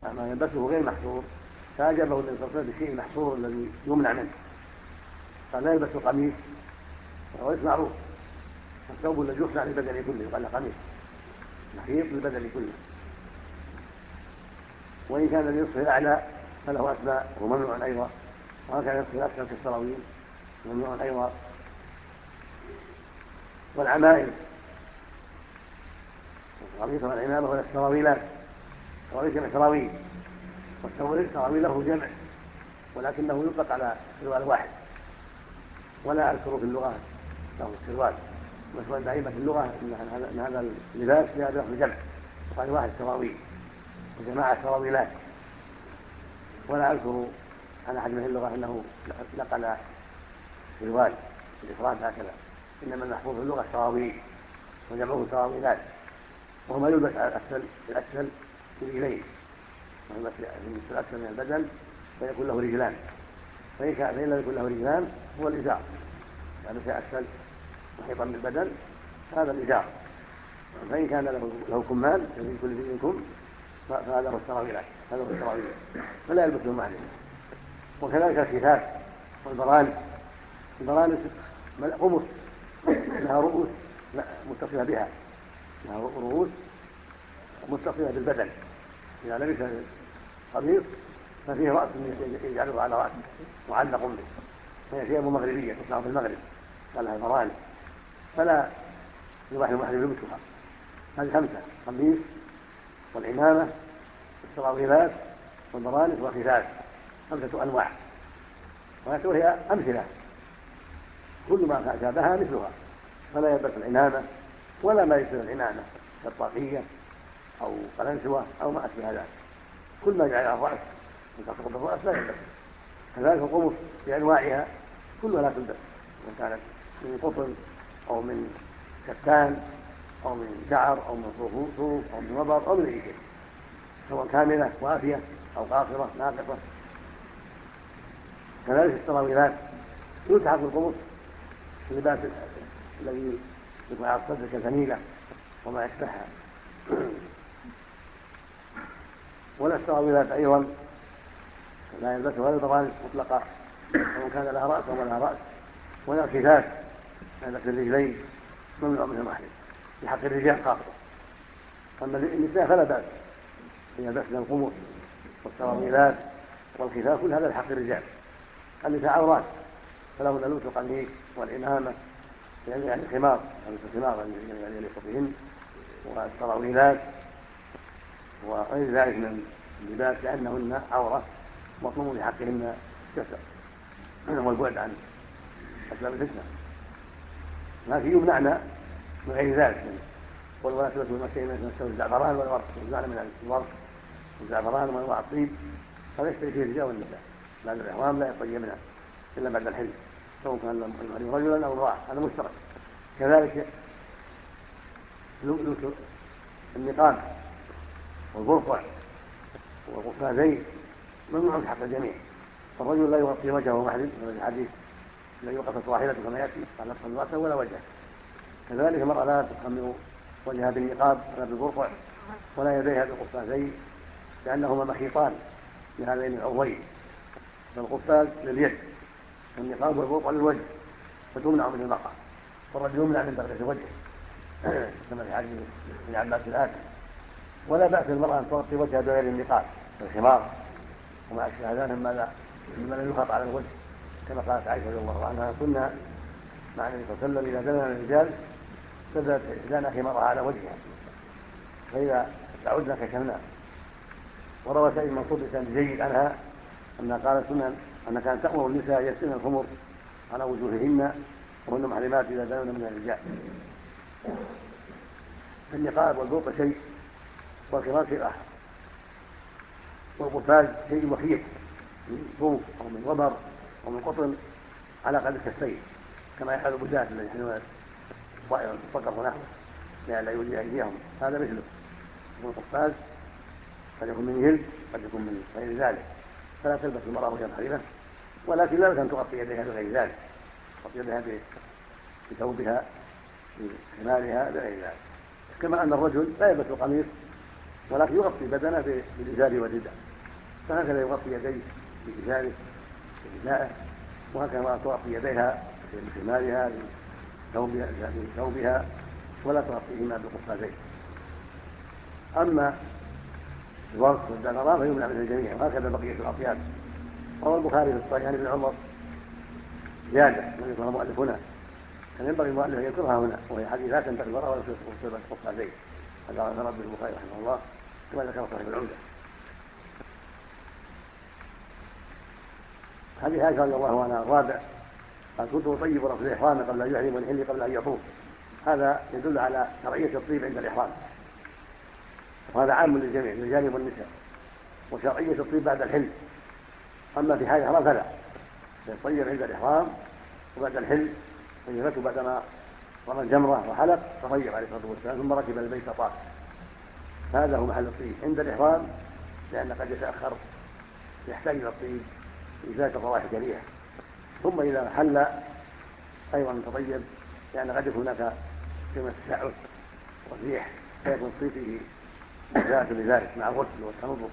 ما يلبسه غير محصور، فأجابه النبي صلى الله عليه وسلم بالشيء المحصور الذي يمنع منه، قال لا يلبس قميص، وهو ليس معروف، الثوب الذي يصنع للبدن كله يقال قميص محيط للبدن كله. وإن كان الذي يصفه الأعلى فله أسماء وممنوع أيضا، وإن كان يصفه الأسفل كالسراويل ممنوع أيضا. والعمائم القميص والعمامة ولا السراويلات، السراويل جمع سراويل، والسراويل له جمع ولكنه يطلق على سروال واحد، ولا أذكر في اللغة له السروال، مشهور دائما في اللغة أن هذا اللباس جاء بلفظ جمع، وقال واحد سراويل وجماعة سراويلات، ولا أذكر عن أحد من اللغة أنه نقل سروال بالإفراد هكذا، إنما المحفوظ في اللغة سراويل وجمعه سراويلات، وهو ما يلبس على الأسفل برجلين، ويلبس في الأسفل من البدن فيكون له رجلان، فإن لم يكن له رجلان هو الإزار، يعني في أسفل محيطا بالبدن هذا الإزار، فإن كان له كمان في كل شيء كم فهذا هو السراويلات، هذا هو السراويل فلا يلبسه المحرم. وكذلك الكتاب والبرانس، البرانس قمص لها رؤوس متصلة بها، لها رؤوس متصلة بالبدن، إذا لبس قميص ففيه رأس يجعله على رأسه معلق به، وهي ثياب مغربية تصنع في المغرب قال لها البرانس، فلا يباح المحرم يلبسها. هذه خمسة: قميص والعمامة والسراويلات والبرانس والخفاف، خمسة أنواع، وهي أمثلة كل ما شابهها مثلها، فلا يلبس العمامة ولا ما يشبه العمامة كالطاقية أو قلنسوة أو ما أشبه ذلك، كل ما جعل على الرأس من تسقط الرأس لا يلبس. كذلك القمص بأنواعها كلها لا تلبس، إن كانت من قطن أو من كتان أو من شعر أو من صوف أو من وبر أو من أي شيء، سواء كاملة وافية أو قاصرة ناقصة. كذلك السراويلات يلتحق بالقمص اللباس الذي يكون على الصدر كالفنيلة وما يشبهها. ولا السراويلات أيضا لا يلبسها ولا البرانس مطلقة، سواء كان لها رأس أو ما لها رأس، ولا الخفاف يلبس الرجلين ممنوع من المحرم بحق الرجال خاصة. أما النساء فلا بأس أن يلبسن القمص والسراويلات والخفاف، كل هذا بحق الرجال. النساء عورات فلهن لبس القميص والعمامة يعني الخمار، الخمار يعني يليق بهن، والسراويلات وغير ذلك من اللباس لأنهن عورة مطلوب لحقهن الستر والبعد عن أسباب الفتنة، لكن يمنعنا من غير ذلك، ولا تلبسوا المسيح من الزعفران والورق، يمنعنا من الورق والزعفران وانواع الطيب، هذا يشتري فيه الرجال والنساء، بعد الإحرام لا يطيبن إلا بعد الحل، سواء كان المحرم رجلا أو امرأة، هذا مشترك. كذلك لبس النقاب والبرقع والقفازين ممنوع حق الجميع، فالرجل لا يغطي وجهه محرم، هذا الحديث لا يوقفت راحلته كما ياتي قال لا تخمر راسه ولا وجهه. كذلك المرأة لا تخمر وجهها بالنقاب ولا بالبرقع ولا يديها بالقفازين، لأنهما مخيطان لهذين العضوين، فالقفاز لليد والنقاب والبرقع للوجه، فتمنع من المرأة، والرجل يمنع من بغدة وجهه كما في حديث ابن عباس الآتي. ولا بأس المرأة أن تغطي وجهها بغير النقاب بالخمار وما أشبه ذلك مما لا يخاط على الوجه، كما قالت عائشة رضي الله عنها: كنا مع النبي صلى الله عليه وسلم إذا دنا الرجال سدت إحدانا خمارها على وجهها، فإذا تعودنا كشفناه. وروى سعيد منصور بسند جيد عنها أنها قالت أنها كانت تأمر النساء يرسلن الخمر على وجوههن وهن محرمات إذا دنون من الرجال. النقاب والبرقع شيء والخمار شيء آخر، والقفاز شيء مخيط من صوف أو من وبر أو من قطن على قدر الكفين، كما يفعل البداة الذين يحملون الصقر ونحوه لئلا يؤذي أيديهم، هذا مثله. والقفاز قد يكون من جلد قد يكون من غير ذلك، فلا تلبس المرأة وهي محرمة، ولكن لا بد أن تغطي يديها بغير ذلك، تغطي يديها بثوبها بخمارها بغير ذلك. كما أن الرجل لا يلبس القميص ولكن يغطي بدنه بالإزار والرداء، فهكذا يغطي يديه بإزاره بردائه، وهكذا تغطي يديها بخمارها بثوبها ولا تغطيهما بالقفازين. أما الورق والزعفران فيمنع من الجميع، وهكذا بقية الأطياب. روى البخاري في الصحيح عن ابن عمر زيادة لم يذكرها المؤلف هنا، كان ينبغي المؤلف أن يذكرها هنا، وهي حديث لا تنتقل المرأة ولا تصيب القفازين، هذا رد البخاري رحمه الله كما ذكر صاحب العمدة. حديث عائشة رضي الله عنها الرابع قال كنت أطيب رأس الإحرام قبل أن يحرم ونحل قبل أن يطوف. هذا يدل على شرعية الطيب عند الإحرام، وهذا عام للجميع للرجال والنساء، وشرعية الطيب بعد الحل. أما في حال الإحرام فلا، يطيب عند الإحرام وبعد الحل طيبته بعدما رمى الجمرة وحلق تطيب عليه الصلاة والسلام ثم ركب البيت طاف. هذا هو محل الطيب عند الإحرام، لأن قد يتأخر يحتاج إلى الطيب إزالة الروائح الكريهة. ثم إذا حل أيضا تطيب، لأن قد يكون هناك كلمة التشعث والريح فيكون الطيب فيه إزالة لذلك مع الغسل والتنظف.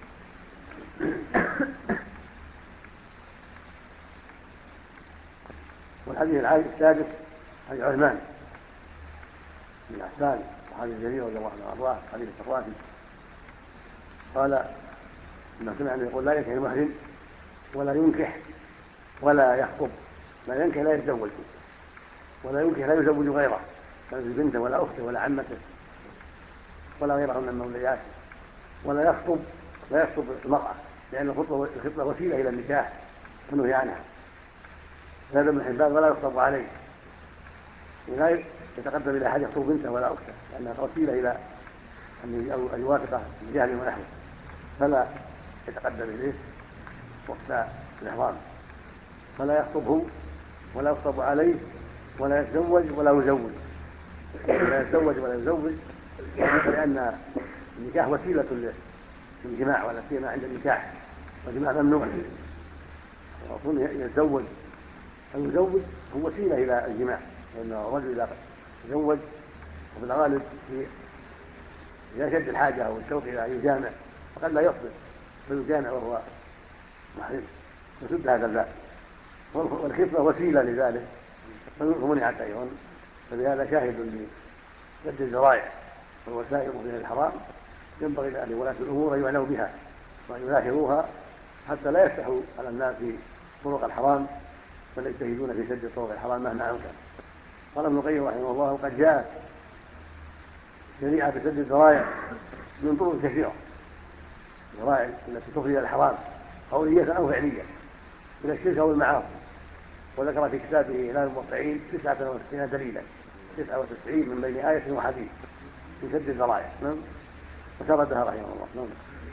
والحديث السادس حديث عثمان بن عفان صحابي الجليل رضي الله عنه وارضاه حديث الصفواتي قال لما سمع انه يقول لا ينكح المحرم ولا ينكح ولا يخطب، لا ينكح لا يتزوج، ولا ينكح لا يزوج غيره، لا يزوج بنته ولا اخته ولا عمته ولا غيرها من الموليات، ولا يخطب لا يخطب المراه، لان الخطبه وسيله الى النكاح فنهي عنها. هذا ابن حبان ولا يخطب عليه، لا يتقدم الى احد يخطب بنته ولا اخته، لانها وسيله الى ان يوافق بجهل ونحوه، فلا يتقدم اليه وقت الاحرام، فلا يخطبه ولا يخطب عليه ولا يتزوج ولا يزوج. لا يتزوج ولا يزوج لان النكاح وسيله للجماع، ولا سيما عند النكاح والجماع ممنوع. وكون يتزوج أو يزوج هو وسيلة إلى الجماع، لأن الرجل إذا تزوج وفي الغالب إذا شد الحاجة أو الشوق إلى أن يجامع فقد لا يصبر فيجامع وهو محرم، وسد هذا الباب. والخطبة وسيلة لذلك فمنعت أيضا، فبهذا شاهد لسد الذرائع والوسائل في الحرام. ينبغي لولاة الأمور أن يعنوا بها وأن يلاحظوها حتى لا يفتحوا على الناس طرق الحرام، بل يجتهدون في سد طرق الحرام مهما أمكن. قال ابن القيم رحمه الله وقد جاءت شريعة في سد الذرائع من طرق كثيرة، الذرائع التي تفضي إلى الحرام قولية أو فعلية من الشرك أو المعاصي، وذكر في كتابه إعلام الموقعين 99 دليلا، 99 من بين آية وحديث في سد الذرائع، وسردها رحمه الله.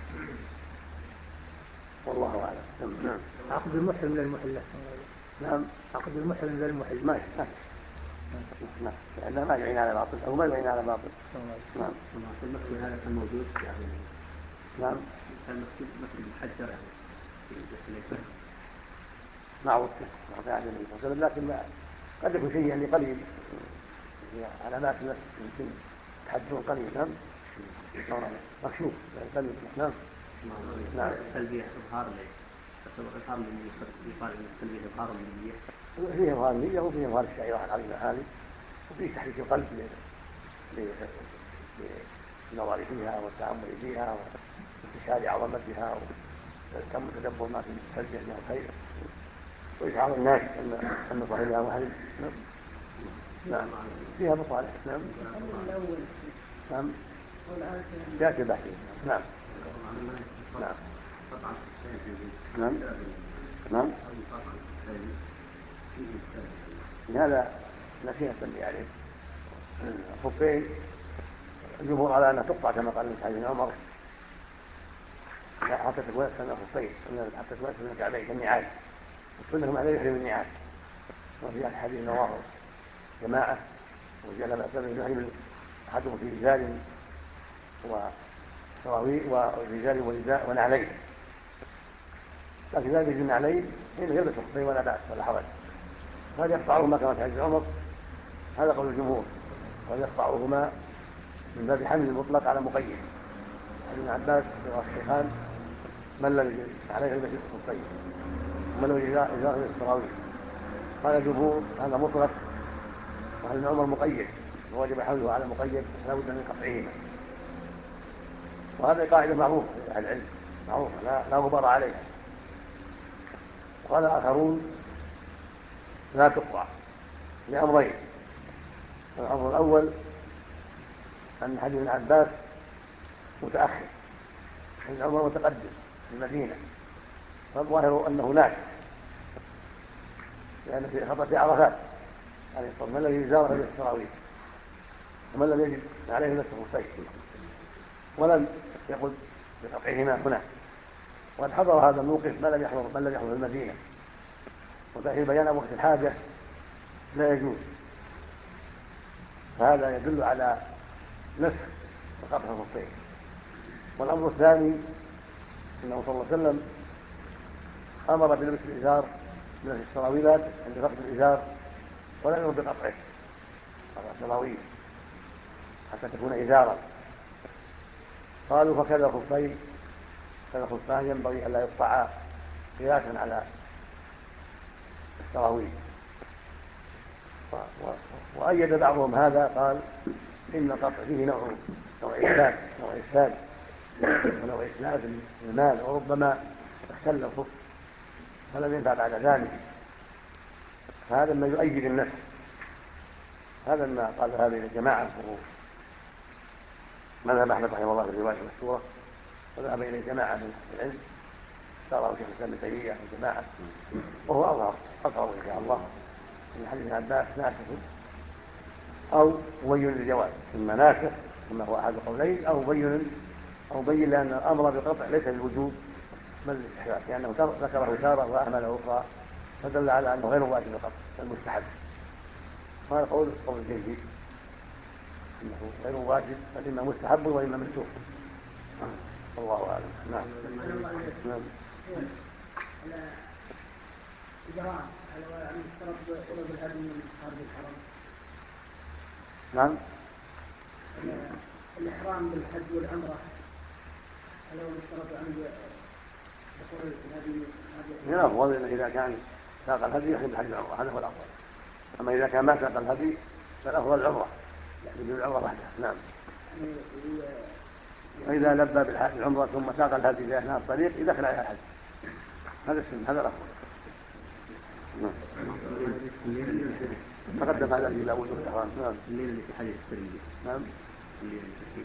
والله أعلم. عقد المحرم للمحلة. نعم، عقد المحرم للمحل ما لأنه ما يعين على باطل أو ما يعين على باطل. نعم. المسجد هذا كان موجود يعني. نعم. كان مسجد محجر يعني. معروف في عهد النبي صلى الله عليه وسلم، لكن قد يكون شيء يعني قليل على ناس يمكن تحدثون قليل. نعم. مكشوف قليل. نعم. نعم. تلبية إظهار لي. إظهار من يقال إن تلبية إظهار من النية. فيه إظهار النية وفيه إظهار الشعيرة العظيمة هذه، وفيه تحريك القلب للنظر فيها والتأمل فيها واستشهاد عظمتها وتدبر ما في التلبية من الخير، وإشعار الناس أن صاحبها محرم. نعم. فيها مصالح. نعم. نعم. يأتي بحث. نعم. نعم. نعم. نعم. هذا نصيحة لي عليه. الخفين الجمهور على أنها تقطع كما قال ابن حديث عمر حتى تكون أكثر من الخفين، حتى تكون أكثر من الكعبين كالنعال، والسنة عليه يحرم النعال. وفي الحديث رواه جماعة وجعل بأسباب يحرم أحدهم في رجال وسراويل ورجال ونساء ونعلين، لكن لا يجوز النعلين حين يلبس الخفين ولا بأس ولا حرج. قد يقطعهما كما في حديث عمر، هذا قول الجمهور، قد يقطعهما من باب حمل المطلق على مقيد، ابن عباس والشيخان من لم يجد عليه المسجد الخفين ومن لم يجد إزار من السراويل. قال الجمهور هذا مطلق، وهذا ابن عمر مقيد ووجب حمله على مقيد لا بد من قطعهما. وهذه قاعدة معروفة في أهل العلم، معروفة لا غبار عليها. وقال آخرون لا تقطع لأمرين: الأمر الأول أن حديث ابن عباس متأخر، حديث عمر متقدم في المدينة، فالظاهر أنه ناسخ، لأن في خطأ في عرفات عليه الصلاة والسلام: من الذي زاره إلى السراويل ومن لم يجد عليه المسح الخفين، ولم يقل بقطعهما هناك. وقد حضر هذا الموقف من لم يحضر المدينة، وتأخير بيان وقت الحاجة لا يجوز، فهذا يدل على نسخ وقطع الخفين. والأمر الثاني أنه صلى الله عليه وسلم أمر بلبس الإزار من السراويلات عند فقد الإزار، ولا يمر بقطعه قطع السراويل حتى تكون إزارا. قالوا فكذا الخفين، كذا الخفان ينبغي ألا يقطعا قياسا على السراويل. وأيد بعضهم هذا، قال إن القطع فيه نوع إفساد ونوع إسلاف المال، وربما اختل الخف فلم ينفع بعد ذلك، فهذا ما يؤيد النفس. هذا ما قال هذه الجماعة مذهب أحمد رحمه الله في الرواية المشهورة، وذهب إليه جماعة من العلم اختاره شيخ الإسلام ابن تيمية الجماعة، وهو أظهر إن شاء الله من حديث ابن عباس ناسخ أو مبين للجواز، إما ناسخ كما هو أحد القولين، أو بين لأن الأمر بالقطع ليس للوجوب بل للاستحباب، لأنه ذكره تارة وأهمله أخرى، فدل على أنه غير واجب القطع بل مستحب. هذا قول جيد، أنه غير واجب بل إما مستحب وإما مندوب. الله أعلم. نعم. نعم. الإحرام بالحج والعمرة هل هو مشترط عند دخول الهدي؟ من الأفضل إذا كان ساق الهدي يحرم بالحج والعمرة، هذا هو الأفضل. أما إذا كان ما ساق الهدي فالأفضل العمرة، يحرم بالعمرة وحدها. نعم. وإذا لبى بالعمرة ثم ساق الهدي في أثناء الطريق يدخل عليها الحج، هذا السنة، هذا الأفضل. تقدم هذا إلى وجوه الإحرام. نعم. الليل اللي في حديث السرية. نعم. الليل اللي في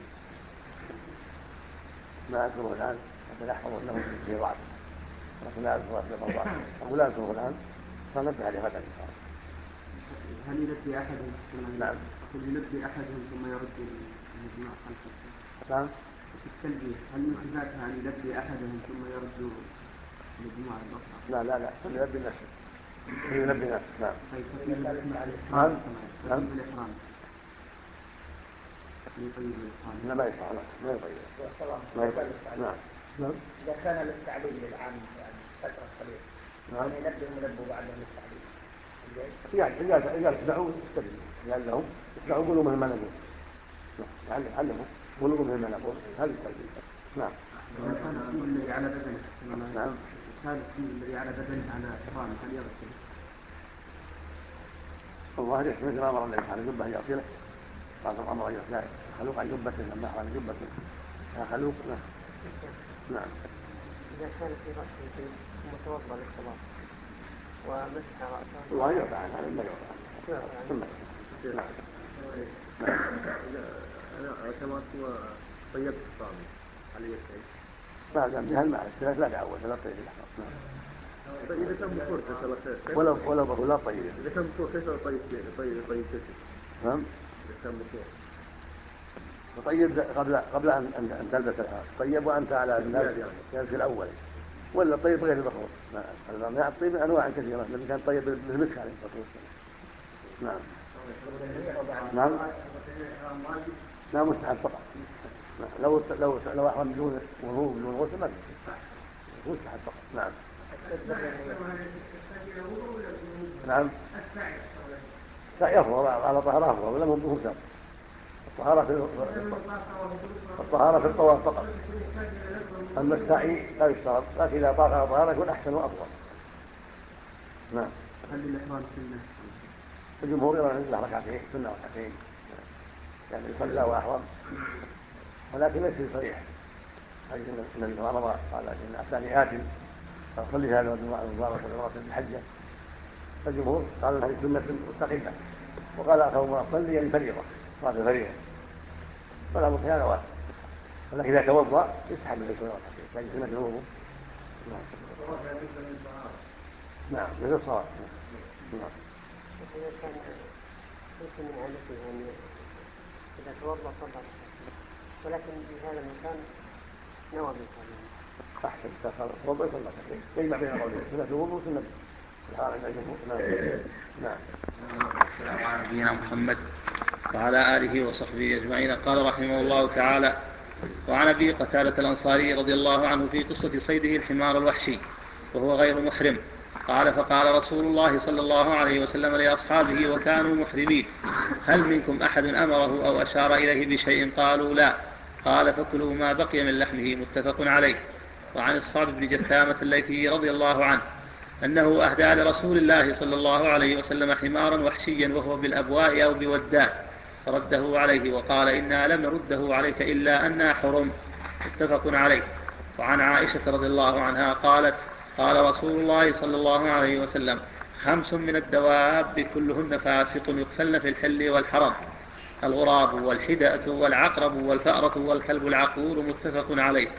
ما أذكره الآن، لكن أحفظ له في ضعف، لكن لا أذكره في ضعف، أقول لا أذكره الآن، فنبه عليه غدا إن شاء الله. هل يلبي أحدهم ثم نعم. يلبي أحدهم ثم يرد المجموعة خلفه؟ نعم. في التلبية هل من صفاتها أن يلبي أحدهم ثم يرد المجموعة الأخرى؟ لا يلبي نفسه. يلبي نفسه. نعم. نعم. نعم. الإحرام لا ما يصح، ما يطيب. نعم. إذا كان للتعليم للعام يعني فترة قليلة، نعم. ينبه المنبه بعد للتعليم. إذا اتبعوا استدلوا، لأنهم اتبعوا قولوا مثل ما نقول. يعني علموا قولوا مثل ما نقول، هذه التلبية. نعم. كان الطيب الذي على بدنه. نعم. كان الطيب الذي على بدنه على إحرام هل يغسل؟ الله يحسن مثل أمر النبي على جبة يغسله، قال أمر يغسل خلوق عن جبته لما أحرم جبته خلوق. نعم. إذا كان في رأسه شيء ثم توضأ للصلاة ومسح رأسه الله يرضى عنه، هذا ما يرضى عنه. نعم. أنا اعتمدت وطيبت الصابي على يسعي ما دام بهالمعنى لا تعود لا طيب الإحرام. إذا كان بخور كيف ولو بقول لا طيب. إذا كان بخور كيف طيب كسر؟ نعم. إذا كان بخور وطيب قبل أن تلبس الإحرام، طيب وأنت على الجالس الأول، ولا طيب غير البخور. نعم. الطيب أنواع كثيرة، الذي كان طيب بالمسك عليه الصلاة والسلام. نعم. نعم. لا مستحب فقط. لو أحرم بدون وضوء بدون غسل ما مستحب فقط. نعم. نعم. لا يفضل على طهر أفضل ولا مو شرط. الطهارة في الطواف فقط. أما السعي لا يشترط، لكن إذا طاف على طهارة يكون أحسن وأفضل. نعم. هل الإحرام سنة؟ الجمهور يرى له ركعتين، سنة ركعتين، يعني صلى وأحرم، ولكن ليس بصريح. حديث النبي صلى الله عليه وسلم قال إن أتاني آت فأصلي هذا المبارك والعمرة بالحجة. الجمهور قالوا هذه سنة مستقلة، وقال آخرون أصلي يعني فريضة، صلاة الفريضة، فلا بد هذا واحد. ولكن إذا توضأ يستحب أن يكون ركعتين، يعني سنة الوضوء. نعم مثل الصلاة. نعم. إذا كان ليس من عادته يعني إذا توضأ صلى، ولكن في هذا المكان نوى بالصلاة. أحسن توضأ صلى ركعتين، يجمع بين قولين سنة الوضوء وسنة الحرام عند الجمهور. نعم. السلام على نبينا محمد وعلى آله وصحبه أجمعين. قال رحمه الله تعالى: وعن أبي قتادة الأنصاري رضي الله عنه في قصة صيده الحمار الوحشي وهو غير محرم قال: فقال رسول الله صلى الله عليه وسلم لأصحابه وكانوا محرمين: هل منكم أحد أمره أو أشار إليه بشيء؟ قالوا: لا. قال: فكلوا ما بقي من لحمه. متفق عليه. وعن الصعب بن جثامة الليثي رضي الله عنه أنه أهدى لرسول الله صلى الله عليه وسلم حمارا وحشيا وهو بالأبواء أو بودان، فرده عليه وقال: إنا لم نرده عليك إلا أننا حرم. متفق عليه. وعن عائشة رضي الله عنها قالت: قال رسول الله صلى الله عليه وسلم: 5 من الدواب كلهن فاسق يقتلن في الحل والحرم: الغراب والحدأة والعقرب والفأرة والكلب العقور. متفق عليه.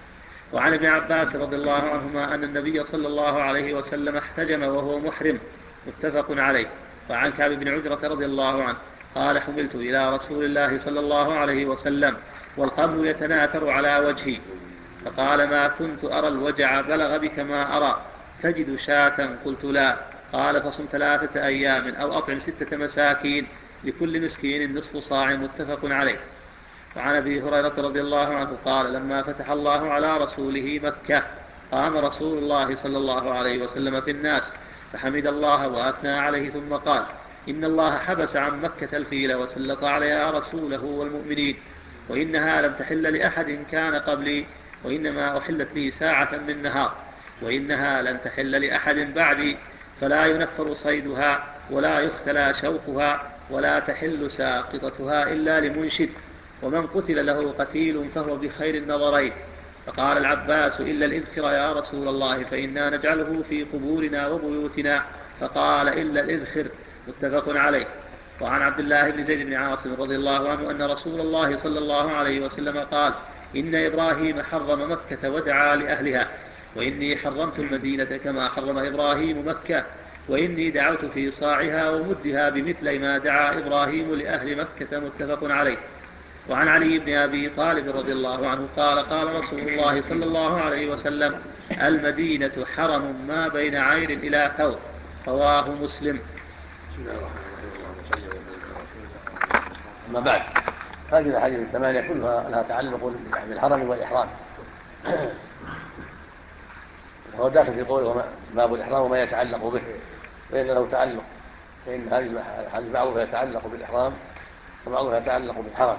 وعن ابن عباس رضي الله عنهما أن النبي صلى الله عليه وسلم احتجم وهو محرم. متفق عليه. وعن كعب بن عجرة رضي الله عنه قال: حملت إلى رسول الله صلى الله عليه وسلم والقبل يتناثر على وجهي، فقال: ما كنت أرى الوجع بلغ بك ما أرى، تجد شاة؟ قلت: لا. قال: فصم 3 أيام أو أطعم 6 مساكين، لكل مسكين نصف صاع. متفق عليه. وعن أبي هريرة رضي الله عنه قال: لما فتح الله على رسوله مكة قام رسول الله صلى الله عليه وسلم في الناس فحمد الله وأثنى عليه، ثم قال: إن الله حبس عن مكة الفيل وسلط عليها رسوله والمؤمنين، وإنها لم تحل لأحد كان قبلي، وإنما أحلت لي ساعة من نهار، وإنها لن تحل لأحد بعدي، فلا ينفر صيدها ولا يختلى شوكها ولا تحل ساقطتها إلا لمنشد، ومن قتل له قتيل فهو بخير النظرين. فقال العباس: إلا الإذخر يا رسول الله، فإنا نجعله في قبورنا وبيوتنا. فقال: إلا الإذخر. متفق عليه. وعن عبد الله بن زيد بن عاصم رضي الله عنه أن رسول الله صلى الله عليه وسلم قال: إن إبراهيم حرم مكة ودعا لأهلها، وإني حرمت المدينة كما حرم إبراهيم مكة، وإني دعوت في صاعها ومدها بمثل ما دعا إبراهيم لأهل مكة. متفق عليه. وعن علي بن أبي طالب رضي الله عنه قال: قال رسول الله صلى الله عليه وسلم: المدينة حرم ما بين عير إلى ثور. رواه مسلم. أما بعد، هذه الأحاديث 8 كلها لها تعلق بالحرم والإحرام، وهو داخل في قوله باب الإحرام وما يتعلق به، فإن له تعلق، فإن هذه الأحاديث بعضها يتعلق بالإحرام وبعضها يتعلق بالحرم.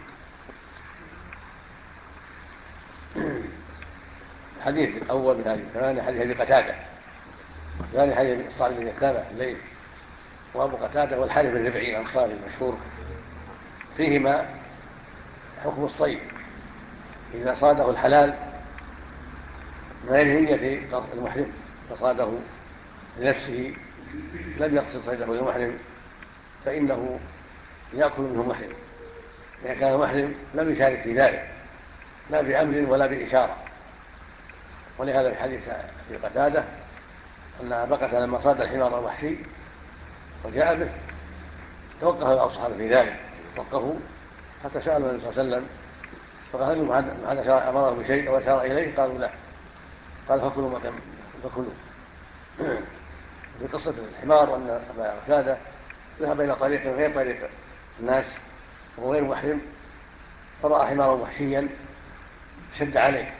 الحديث الأول من هذه 8 حديث أبي قتادة، والثاني حديث الصعب بن جثامة الليل، وأبو قتادة والحارث بن ربعي الأنصاري المشهور، فيهما حكم الصيد إذا صاده الحلال من غير نية المحرم، فصاده لنفسه لم يقصد صيده للمحرم، فإنه يأكل منه محرم. إذا كان محرم لم يشارك في ذلك لا بأمر ولا بإشارة. ولهذا في حديث في قتادة أن أبا قتادة لما صاد الحمار الوحشي وجاء به توقف الأصحاب في ذلك، وقفوا حتى سألوا النبي صلى الله عليه وسلم فقال: هل أمره بشيء أو أشار إليه؟ قالوا: لا. قال: فكلوا ما فكلوا. في قصة الحمار أن أبا قتادة ذهب إلى طريق غير طريق الناس وهو غير محرم، فرأى حمارا وحشيا شد عليه،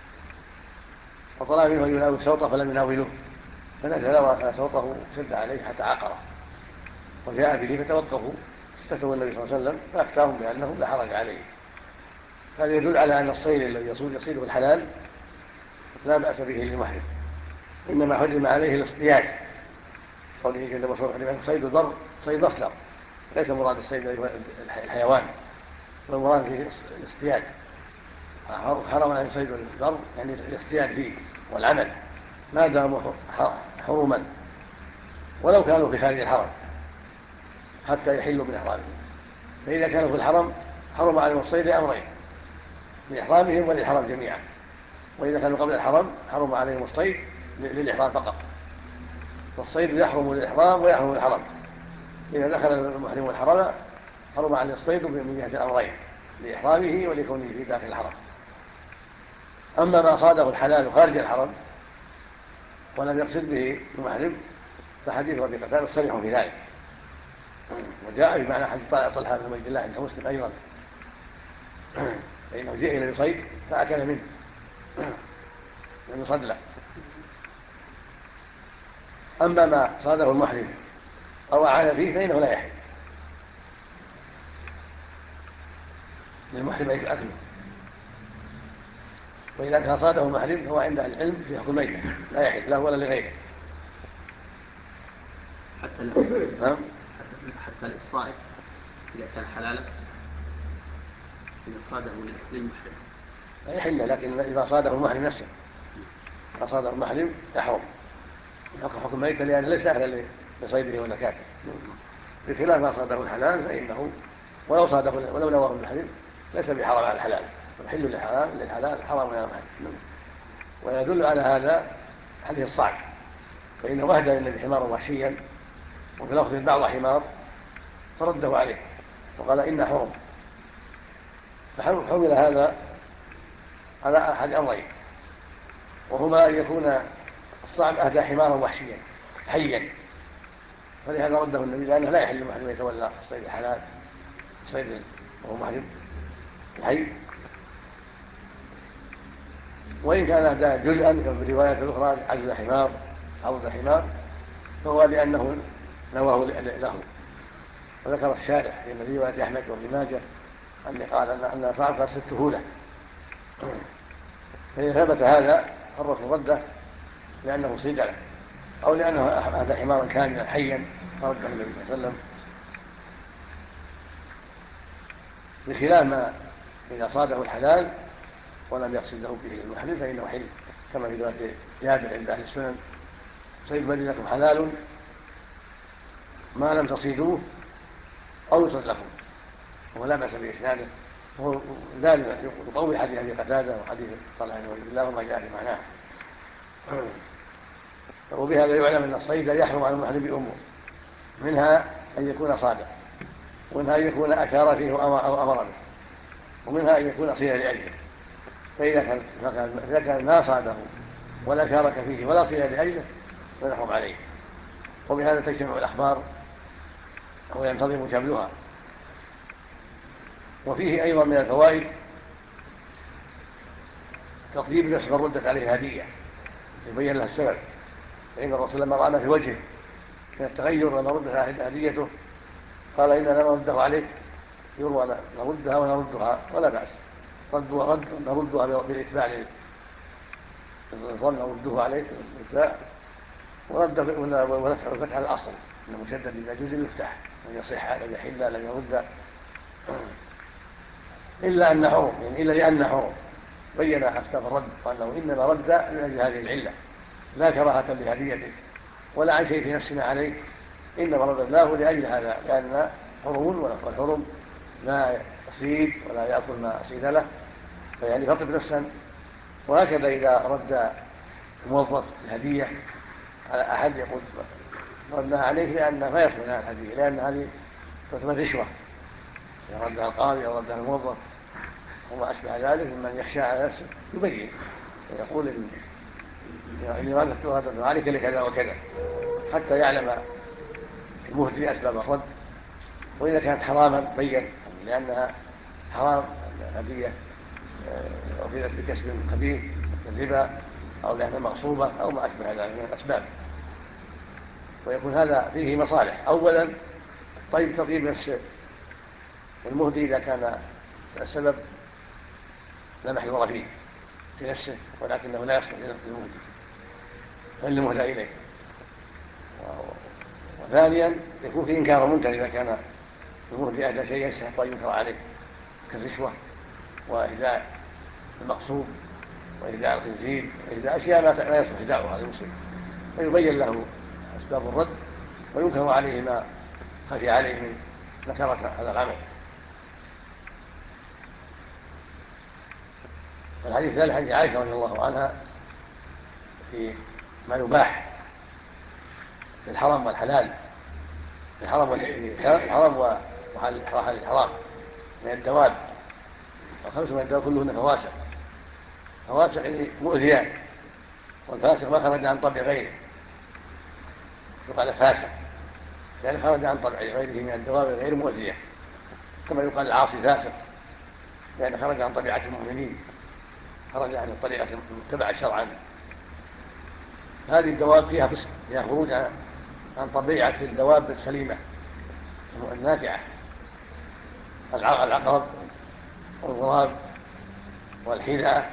فطلب منه أن يناول صوته فلم يناوله، فنزل ورفع صوته شد عليه حتى عقره، وجاء به فتوقفوا استفتوا النبي صلى الله عليه وسلم فأفتاهم بأنه لا حرج عليه. هذا يدل على أن الصيد الذي يصيده الحلال لا بأس به للمحرم، إنما حرم عليه الاصطياد، قوله جل وعلا صيد البر صيد مصدر، ليس مراد الصيد الحيوان، والمراد فيه الاصطياد. حرم عليه صيد البر يعني الاصطياد فيه والعمل ما داموا حرما، ولو كانوا في خارج الحرم حتى يحلوا من إحرامهم. فإذا كانوا في الحرم حرم عليهم الصيد لأمرين: لإحرامهم وللحرم جميعا. وإذا كانوا قبل الحرم حرم عليهم الصيد للإحرام فقط، فالصيد يحرم للإحرام ويحرم للحرم. إذا دخل المحرم الحرم حرم عليه الصيد من جهة الأمرين: لإحرامه ولكونه في داخل الحرم. أما ما صاده الحلال خارج الحرم ولم يقصد به المحرم فحديث أبي قتادة صريح في ذلك، وجاء بمعنى حديث طلحة بن عبيد الله عند مسلم أيضا، فإنه جاء إلى يصيد فأكل منه لم يصد له. أما ما صاده المحرم أو أعان فيه فإنه لا يحل للمحرم أكله. وإذا كان صاده المحرم فهو عند العلم في حكم الميتة، لا يحل له ولا لغيره. حتى الإصائد إذا كان حلالا إذا صاده للمحرم لا يحل، لكن إذا صاده المحرم نفسه، إذا صاده المحرم يحرم حكم الميتة، لأنه ليس أهلا لصيده ولا كافر، بخلاف ما صاده الحلال فإنه ولو صاده ولو نواه المحرم ليس بحرام على الحلال، الحل للحلال حرام على المحرم. ويدل على هذا حديث الصعب، فإنه أهدى للنبي حمارا وحشيا، وفي لفظ بعض حمار فرده عليه وقال إن حرم. فحمل هذا على أحد أمرين، وهما أن يكون الصعب أهدى حمارا وحشيا حيا، فلهذا رده النبي لأنه لا يحل المحرم يتولى الصيد الحلال الصيد وهو محرم الحي. وإن كان أهدى جزءا كما في الروايات الأخرى عجز حمار عرض حمار فهو لأنه نواه له. وذكر الشارح في رواية أحمد وابن ماجه أنه قال أن صعب فسدته له، فإذا ثبت هذا فالرسول رده لأنه صيد له أو لأنه أهدى حمارا كاملا حيا فرده النبي صلى الله عليه وسلم، بخلاف ما إذا صاده الحلال ولم يقصده به المحرم فإنه حل، كما في رواية جابر عند أهل السنن: صيد بدنكم حلال ما لم تصيدوه أو يصد لكم، وهو لا بأس بإسناده، وهو ذلك يقوي حديث أبي قتادة وحديث طلحة بن عبيد الله وما جاء في معناه. وبهذا يعلم أن الصيد يحرم على المحرم بأمور، منها أن يكون صادق، ومنها أن يكون أشار فيه أو أمر به، ومنها أن يكون صيد لأجله. فإذا كان ما صاده ولا شارك فيه ولا صيد لأجله فيحرم عليه. وبهذا تجتمع الأخبار وينتظم شملها. وفيه أيضا من الفوائد تقديم نفس من ردت عليه هدية يبين لها السبب، فإن الرسول لما رأى في وجهه من التغير لما ردت عليه هديته قال إننا نرده عليك، يروى نردها ونردها ولا بأس، نردها بالإتباع للظن، نرده عليك بالإتباع ونفتح على الأصل إن مشدد إذا جزء يفتح لم يصح لم يحل لم يرد، إلا أن حرم يعني إلا لأن حرم بين أسباب الرد وأنه إنما رد من أجل هذه العلة لا كراهة لهديته ولا عن شيء في نفسنا عليه، إنما رددناه لأجل هذا لأن حرم، والحرم لا يصيد ولا يأكل ما صيد له، فيعني فطب نفسا. وهكذا إذا رد موظف الهدية على أحد يقول ردنا عليه لأن ما يصل لها الهدية، لأن هذه تعتبر رشوة إذا ردها القاضي أو ردها الموظف وما أشبه ذلك ممن يخشى على نفسه يبين ويقول إني رددت عليك لكذا وكذا حتى يعلم المهدي أسباب الرد. وإذا كانت حراما بين لأنها حرام الهدية أفيدت بكسب خبيث كالربا أو لأنها مغصوبة أو ما أشبه ذلك من الأسباب، ويكون هذا فيه مصالح. أولا طيب تطيب نفس والمهدي إذا كان السبب لا محذور فيه في نفسه ولكنه لا يصلح للمهدي فللمهدى إليه. وثانيا يكون في إنكار المنكر إذا كان المهدي أهدى شيء يستحق أن ينكر عليه كالرشوة وإهداء المقصود وإهداء الخنزير وإهداء أشياء لا يصلح إهداؤها للمسلم، فيبين له أسباب الرد وينكر عليه ما خفي عليه من نكرة هذا العمل. الحديث الثالث حديث عائشة رضي الله عنها في ما يباح في الحرم والحلال، في الحرم وحال الحرام من الدواب، وخمس من الدواب كلهن فواسق. فواسق يعني مؤذيان، والفاسق ما خرج عن طبع غيره يقال فاسق، يعني خرج عن طبع غيره من الدواب غير مؤذية، كما يقال العاصي فاسق لأنه خرج عن طبيعة المؤمنين، خرج عن الطريقة المتبعة شرعا. هذه الدواب فيها فسق، فيها خروج عن طبيعة الدواب السليمة النافعة، العقرب والغراب والحذاء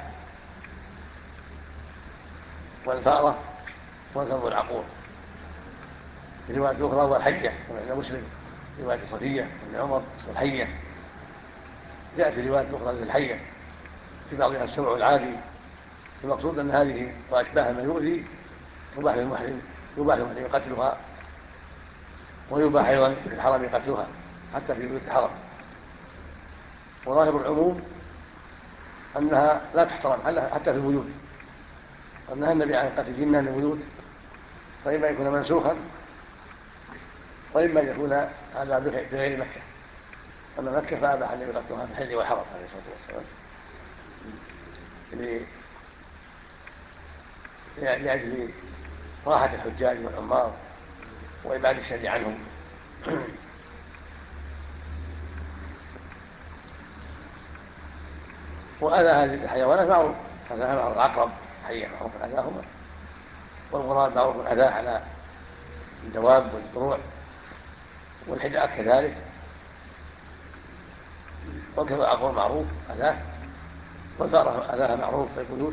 والفأرة والكلب العقور. في رواية أخرى والحية كما عند مسلم، رواية صفية بن عمر والحية. جاء في رواية أخرى للحية في بعضها السمع العادي. المقصود أن هذه وأشباهها ما يؤذي يباح للمحرم قتلها، ويباح أيضا في الحرم قتلها حتى في بيوت الحرم. وظاهر العموم أنها لا تحترم حتى في البيوت، أنها النبي عن قتل جنان البيوت، فإما يكون منسوخا وإما يكون هذا بغير مكة. أما مكة فأباح النبي قتلها في الحل والحرم عليه الصلاة والسلام لأجل راحة الحجاج والعمار وإبعاد الشر عنهم. وأذى هذه الحيوانات معروف، أذاها معروف، العقرب حية معروف أذاهما، والغراب معروف أذاه على الدواب والزروع، والحذاء كذلك، والكلب العقور معروف أذاه، والفأرة أذاها معروف في البيوت،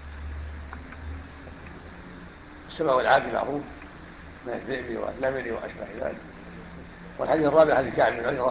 السبع والعادي معروف من الذئب والنمر وأشبه ذلك. والحديث الرابع حديث كعب بن عجرة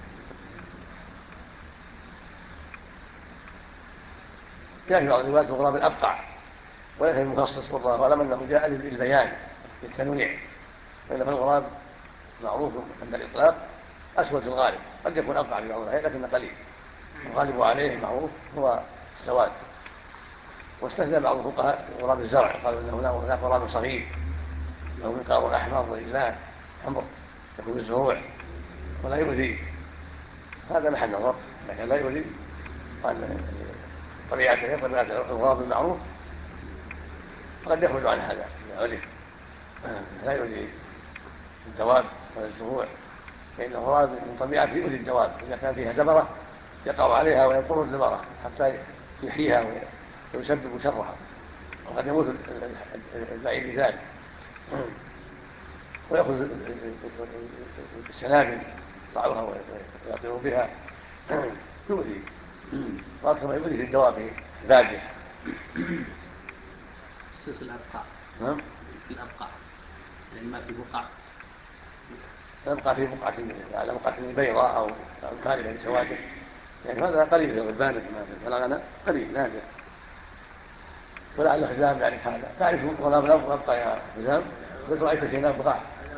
جاء في بعض الروايات الغراب الأبقع، وليس المخصص والله أعلم أنه جاء للبيان للتنويع، فإن الغراب معروف عند الإطلاق أسود الغالب، قد يكون أبقع في بعض الأحيان لكن قليل، الغالب عليه معروف هو السواد. واستثنى بعض الفقهاء غراب الزرع، قالوا انه هناك غراب صغير له منقار احمر ورجلان حمر يكون الزروع ولا يؤذي، هذا محل نظر، لكن لا يؤذي. قال طبيعته طبيعه الغراب المعروف قد يخرج عن هذا عرف، لا يؤذي الدواب ولا الزروع، فإن الغراب من طبيعته يؤذي الدواب، إذا كان فيها دبرة يقع عليها ويضطر الدبرة حتى يحييها ويسبب شرها، وقد يموت البعير بذلك، ويأخذ السنابل يقطعها ويطير بها، يؤذي، وأكثر ما يؤذي في الدواب البادية. خصوص الأبقاع. نعم. الأبقاع يعني ما في بقع. يبقى في بقعة على بقعة بيضاء أو خالفة لسواده، يعني هذا قليل في الغلبان كما في الفلغنة قليل نادر. ولعل حزام يعرف هذا، تعرف غراب الأبقى يا حزام؟ قلت رأيت شيئا أبقى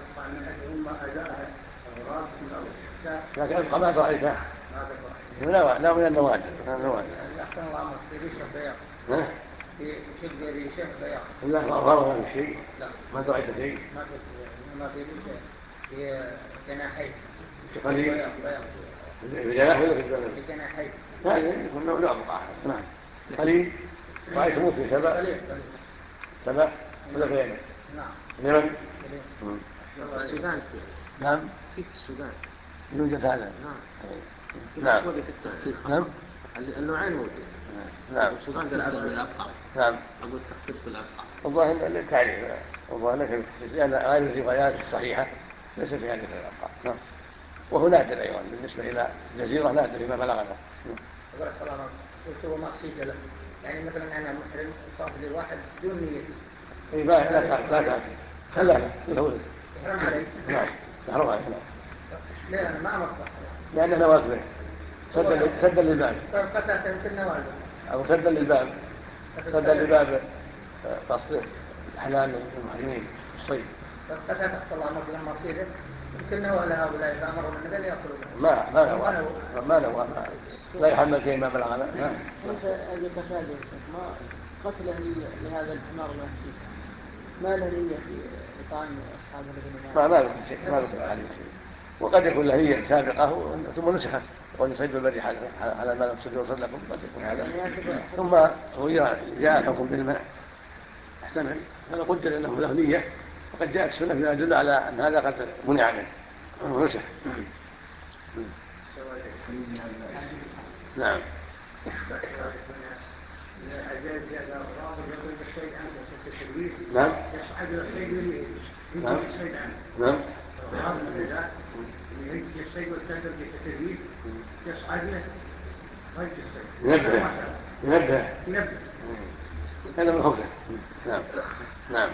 لكن أبقى ما رأيته لا من النوادر. أحسن الله أمر في ريشة بياض، في شق ريشة بياض. لا ما أظهر هذا الشيء. لا ما رأيت شيء. ما في ريشة في جناحين قليل في جناح ولا في الجناح؟ في جناحين. لا يكون نوع بقعة. نعم قليل. رأيت موت في سبع ولا غيره؟ نعم. اليمن. السودان. نعم. في السودان يوجد هذا. نعم. نعم. النوعين موجود. نعم. السودان بالأسود الأبقع. نعم. أقول تخصيص بالأبقع. الظاهر للتعريف، الظاهر لك لأن غير الروايات الصحيحة ليس في هذه الأبقع. نعم. وهو نادر أيضا بالنسبة إلى الجزيرة، نادر فيما بلغنا. أقول الصلاة قلت هو معصية له، يعني مثلا أنا محرم صافي لواحد دون نية. لا لا يحرم علي. نعم يحرم علي. لا أنا ما أمرت. لأنه نواقفه سدا للباب. قطعت يمكن نوازل. أو سدا للباب قصد الحلال المحرمين الصيد. قطعت تحت الله مثلا مصيره يمكن نوى لهؤلاء إذا أمروا من نبيل يأكلون. ما نوى لا يحمل شيء ما بلغنا. أبي قتادة ما قتله لهذا الحمار الوحشي، ما له نية في إطعام أصحابه الذين ما له شيء عليه شيء، وقد يكون له نية سابقة ثم نسخت وأن صيد البري على ما لم تصدوا صدقكم قد يكون هذا، ثم هو جاء الحكم بالمنع احتمل، فلو قدر أنه له نية وقد جاءت السنة بما يدل على أن هذا قد منع منه ونسخ. نعم. نعم. يصعد الصيد من نعم. نعم. الصيد والتاجر بالتدريب يصعد له غير الصيد. ينبه هذا من خوفه. نعم.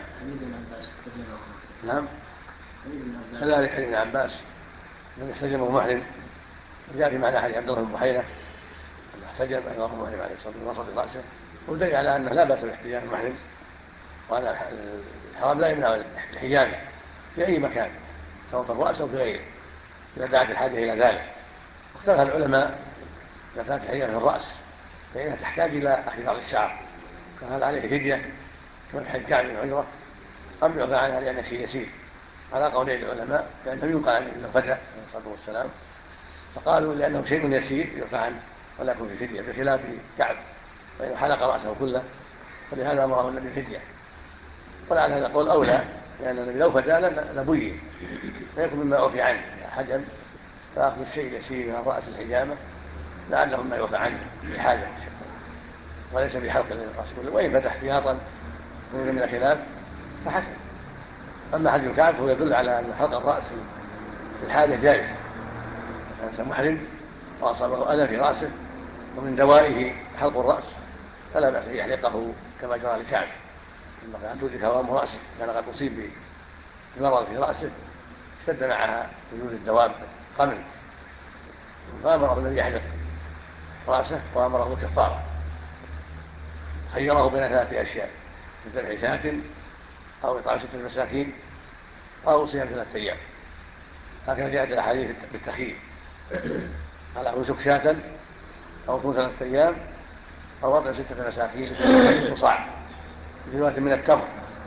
نعم. كذلك حديث ابن عباس من احتجمه محرم، جاء في معنى حديث عبد الله بن بحيرة احتجم أيضا محرم عليه الصلاة والسلام وصل رأسه، ودليل على أنه لا بأس باحتجام المحرم، وأن الحرام لا يمنع الحجامة في أي مكان سواء في الرأس أو في غيره إذا دعت الحاجة إلى ذلك. اختلف العلماء إذا كانت الحجامة في الرأس فإنها تحتاج إلى أخذ بعض الشعر، فهل عليه فدية ومسح الكعب من عجرة أم يعفى عنها لأن شيء يسير؟ على قولين العلماء لأنه ينقل عن ابن فدى عليه الصلاة والسلام، فقالوا لأنه شيء يسير يعفى عنه ولا يكون في فدية، بخلاف كعب فإنه حلق رأسه كله فلهذا أمره النبي فدية. ولعل هذا القول أولى لأن النبي لو فدى لبين فيكون مما عفي عنه حجم، فأخذ الشيء يسير من رأس الحجامة لعله ما يعفى عنه بحاجة وليس بحلق الرأس كله، وإن فتح احتياطا من الخلاف فحسن. أما حديث كعب فهو يدل على أن حلق الرأس في الحاجة جائز، أنت محرم وأصابه أذى في رأسه ومن دوائه حلق الرأس فلا بأس أن يحلقه كما جرى لكعب لما كانت تدرك هوام رأسه، كان قد أصيب بمرض في رأسه اشتد معها وجود الدواب قمل، فأمره الذي يحلق رأسه وأمره بالكفارة، خيره بين 3 أشياء: ذبح شاة أو إطعام 6 مساكين أو صيام 3 أيام. هكذا جاءت الأحاديث بالتخيير على أمسك شاة أو صوم 3 أيام أو أطعم 6 مساكين صاع بجوات من التمر.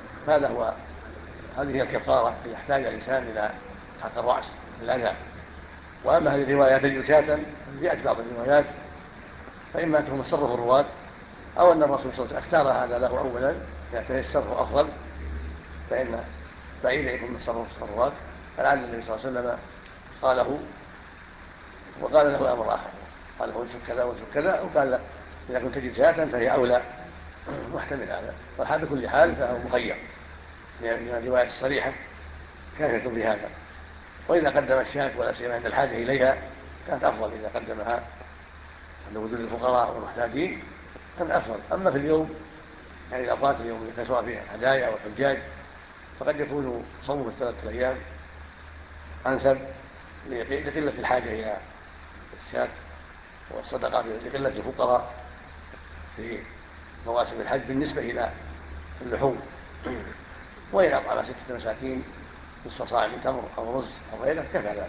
هذه هي الكفارة التي يحتاج الإنسان إلى حق الرأس بالأذى. وأما هذه الروايات تجد شاة جاءت بعض الروايات فإما أن تكون تصرف الرواة أو أن الرسول صلى الله عليه وسلم اختار هذا له أولا يتصرف أفضل، فإن بعيد يكون من تصرف الرواة، فلعل النبي صلى الله عليه وسلم قاله وقال له أمر آخر، قال له انسك كذا وانسك كذا، وقال له إذا كنت تجد شاة فهي أولى محتمل هذا، والحال بكل حال فهو مخير من الرواية الصريحة كافية بهذا. وإذا قدم الشاة ولا سيما عند الحاجة إليها كانت أفضل، إذا قدمها عند وجود الفقراء والمحتاجين كان أفضل. أما في اليوم يعني الأوقات اليوم اللي كسر فيها الهدايا والحجاج فقد يكون صومه 3 أيام أنسب لقلة الحاجة إلى الشاة والصدقة، لقلة الفقراء في مواسم الحج بالنسبة إلى اللحوم. وإن أطعم 6 مساكين نصف صاع من تمر أو رز أو غيره كفى ذلك.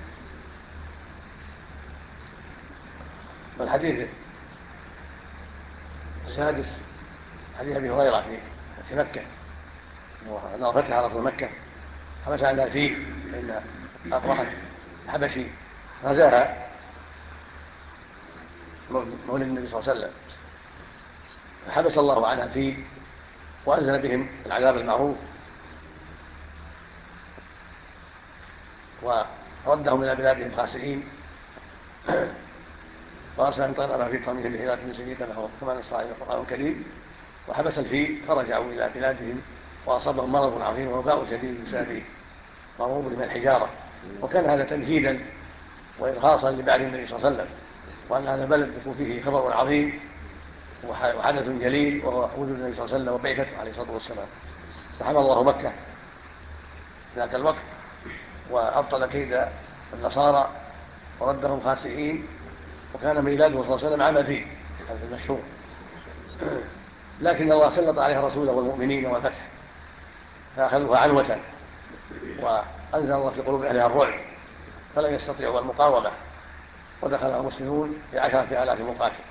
والحديث السادس حديث أبي هريرة في مكة أنه فتح على طول مكة حبس عن الفيل، فإن أبرهة الحبشي غزاها مولد النبي صلى الله عليه وسلم، فحبس الله عنها الفيل وأنزل بهم العذاب المعروف وردهم إلى بلادهم خاسئين، وأرسل أن طير في قومهم بحيرات من سجيل كما نص عليه القرآن الكريم، وحبس الفيل فرجعوا إلى بلادهم وأصابهم مرض عظيم ووباء شديد بسببه ومرض من الحجارة. وكان هذا تمهيدا وإرخاصا لبعث النبي صلى الله عليه وسلم، وأن هذا البلد يكون فيه خبر عظيم وحدث جليل وهو وجود النبي صلى الله عليه وسلم وبعثته عليه الصلاة والسلام. فحمى الله مكة ذاك الوقت وأبطل كيد النصارى وردهم خاسئين، وكان ميلاده صلى الله عليه وسلم عام الفيل هذا المشهور. لكن الله سلط عليه رسوله والمؤمنين والفتح فأخذوها عنوة، وأنزل الله في قلوب أهلها الرعب فلم يستطيعوا المقاومة، ودخلها المسلمون ب10 آلاف مقاتل،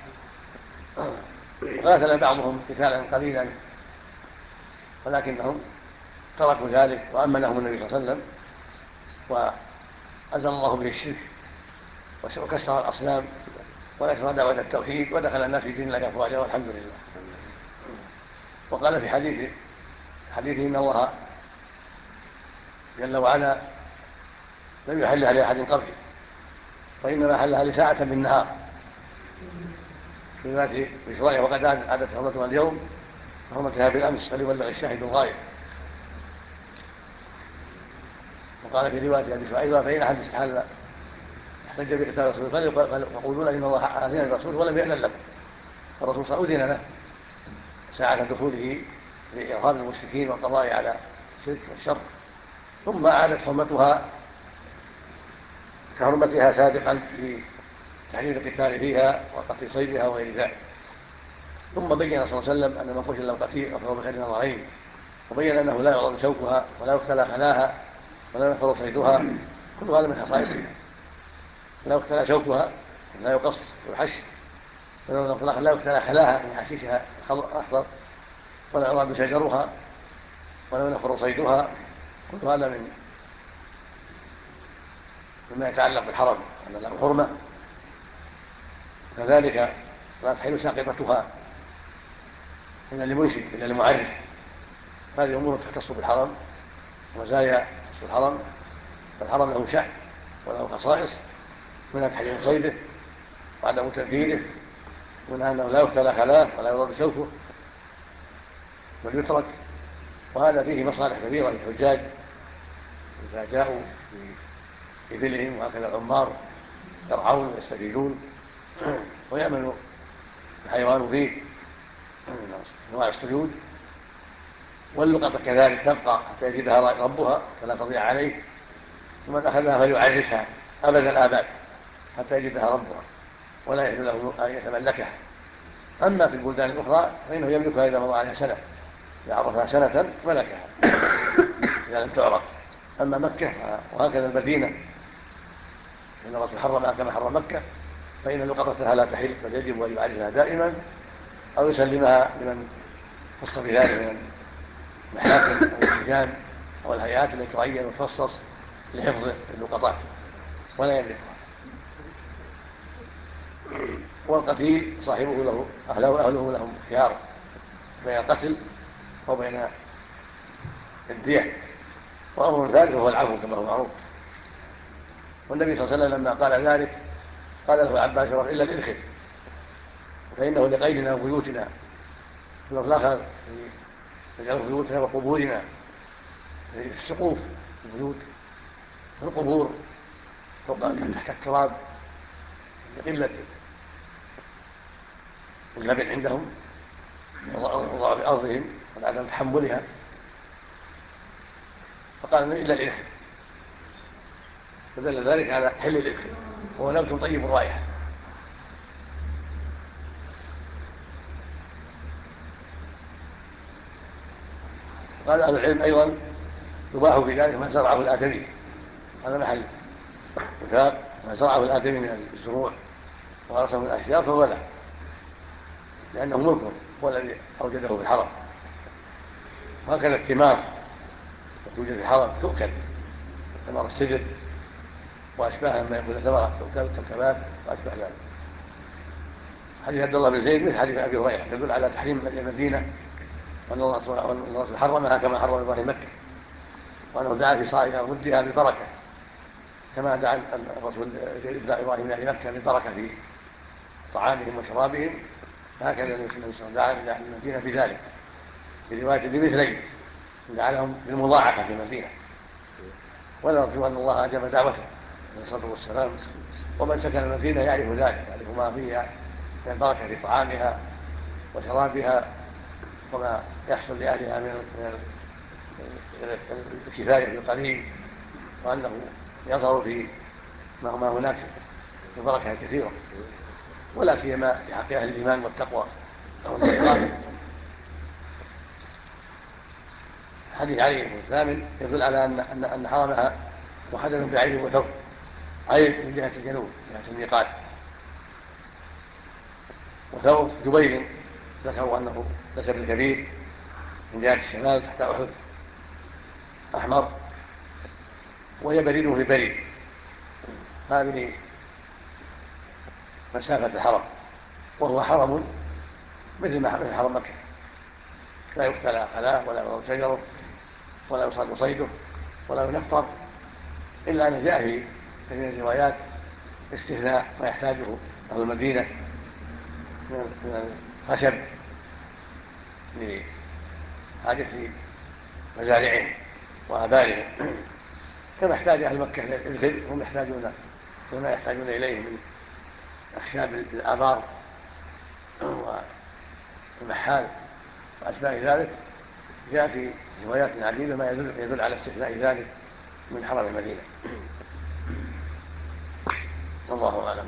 وقاتل بعضهم قتالا قليلا ولكنهم تركوا ذلك وأمنهم النبي صلى الله عليه وسلم، وأزل الله به الشرك وكسر الأصنام ونشر دعوة التوحيد ودخل الناس في دين الله أفواجا والحمد لله. وقال في حديثه إن الله جل وعلا لم يحلها لأحد قبلي وإنما حلها لساعة من النهار في ذات بشرائها، وقد عادت حرمتها اليوم حرمتها بالأمس فليبلغ الشاهد الغائب. وقال في رواية أبي شعيبة فإن أحد استحل احتج بقتال الرسول فيقولون إن الله أذن للرسول ولم يأذن له، فالرسول صلى الله عليه وسلم أذن له ساعة دخوله لإرهاب المشركين والقضاء على الشرك والشر، ثم عادت حرمتها كحرمتها سابقا في تحريم القتال فيها وقتل صيدها وغير ذلك. ثم بين صلى الله عليه وسلم أن من قتل له قتيل فهو بخير نظرين، وبين أنه لا يعضل شوكها ولا يختلى خلاها ولا ينفر صيدها، كل هذا من خصائصها. لا يختلى شوكها لا يقص ويحش، لا يختلى خلاها من حشيشها الأخضر، ولا يعضل شجرها ولا ينفر صيدها، كل هذا مما يتعلق بالحرم أن له حرمة. كذلك لا تحل ساقطتها إلا لمنشد إلا لمعرف، هذه أمور تختص بالحرم ومزايا تخص الحرم، فالحرم له شأن وله خصائص، منها تحريم صيده وعدم تنفيذه، ومنها أنه لا يختلى خلاه ولا يضرب شوكه بل يترك، وهذا فيه مصالح كبيرة للحجاج إذا جاءوا في ذلهم، وهكذا العمار يرعون ويستفيدون ويأمن الحيوان فيه انواع الصيود، واللقطة كذلك تبقى حتى يجدها ربها فلا تضيع عليه، ومن أخذها فليعرفها أبد الآباد حتى يجدها ربها ولا يحل له أن يتملكها. أما في البلدان الأخرى فإنه يملكها إذا مضى عليها سنة، إذا عرفها سنة ملكها إذا لم تعرف. أما مكة وهكذا المدينة إن الرسول حرمها كما حرم مكة، فإن لقطتها لا تحل، بل يجب أن يعرفها دائما أو يسلمها لمن خص بذلك من المحاكم أو اللجان أو الهيئات التي تعين وتخصص لحفظ اللقطات ولا يملكها. والقتيل صاحبه له أهله لهم خيار بين القتل وبين الدية، وأمر ذلك هو العفو كما هو معروف. والنبي صلى الله عليه وسلم لما قال ذلك قال له عباس إلا الإرخل فإنه لقيدنا وبيوتنا، في الآخر يجعله في بيوتنا وقبورنا، في السقوف البيوت في القبور فوق تحت التراب لقلة اللبن عندهم وضعف أرضهم وعدم تحملها، فقال إلا الإرخل، فدل ذلك على حل الإرخل وهو نبت طيب الرائحة. قال أهل العلم أيضا يباح في ذلك ما زرعه الآدمي، هذا محل وثاب، ما زرعه الآدمي من الزروع وغرسه من الأشجار فهو له، لأنه ملكه هو الذي أوجده في الحرم. وهكذا الثمار توجد في الحرم تؤكل، ثمار السدر وأشباهها مما يكون ثمرة تؤكل كالكباب وأشبه ذلك. حديث عبد الله بن زيد من حديث أبي هريرة يدل على تحريم المدينة، وأن الله حرمها كما حرم إبراهيم مكة، وأنه دعا في صاعها ومدها بالبركة كما دعا الرسول إبراهيم إلى مكة بالبركة في طعامهم وشرابهم، هكذا النبي صلى الله عليه وسلم دعا إلى المدينة بذلك في رواية بمثلين دعا لهم بالمضاعفة في المدينة، ونرجو أن الله أجاب دعوته الصلاة والسلام. ومن سكن المدينة يعرف ذلك، يعرف ما فيها من البركة في طعامها وشرابها وما يحصل لأهلها من الكفاية في القليل، وأنه يظهر في ما هناك من بركة كثيرة، ولا سيما في حق أهل الإيمان والتقوى والإحسان. حديث علي بن الثامن يدل على أن حرمها محدد بعين وثوب، عين من جهة الجنوب من جهة الميقات، وثوب جبير ذكروا أنه نسب الكبير من جهة الشمال تحت أحد أحمر، وهي بريده في بريد، هذه مسافة الحرم، وهو حرم مثل حرم مكة، لا يقتلى خلاه ولا يضرب شجره ولا يصاد صيده ولا ينفر، إلا أن جاء في كثير من الروايات استثناء ما يحتاجه أهل المدينة من الخشب لحاجة مزارعهم وآبارهم، كما احتاج أهل مكة للغذاء هم يحتاجون وما يحتاجون إليه من أخشاب الآبار والمحال وأشباه ذلك. جاء في روايات عديدة ما يدل على استثناء ذلك من حرم المدينة. والله أعلم.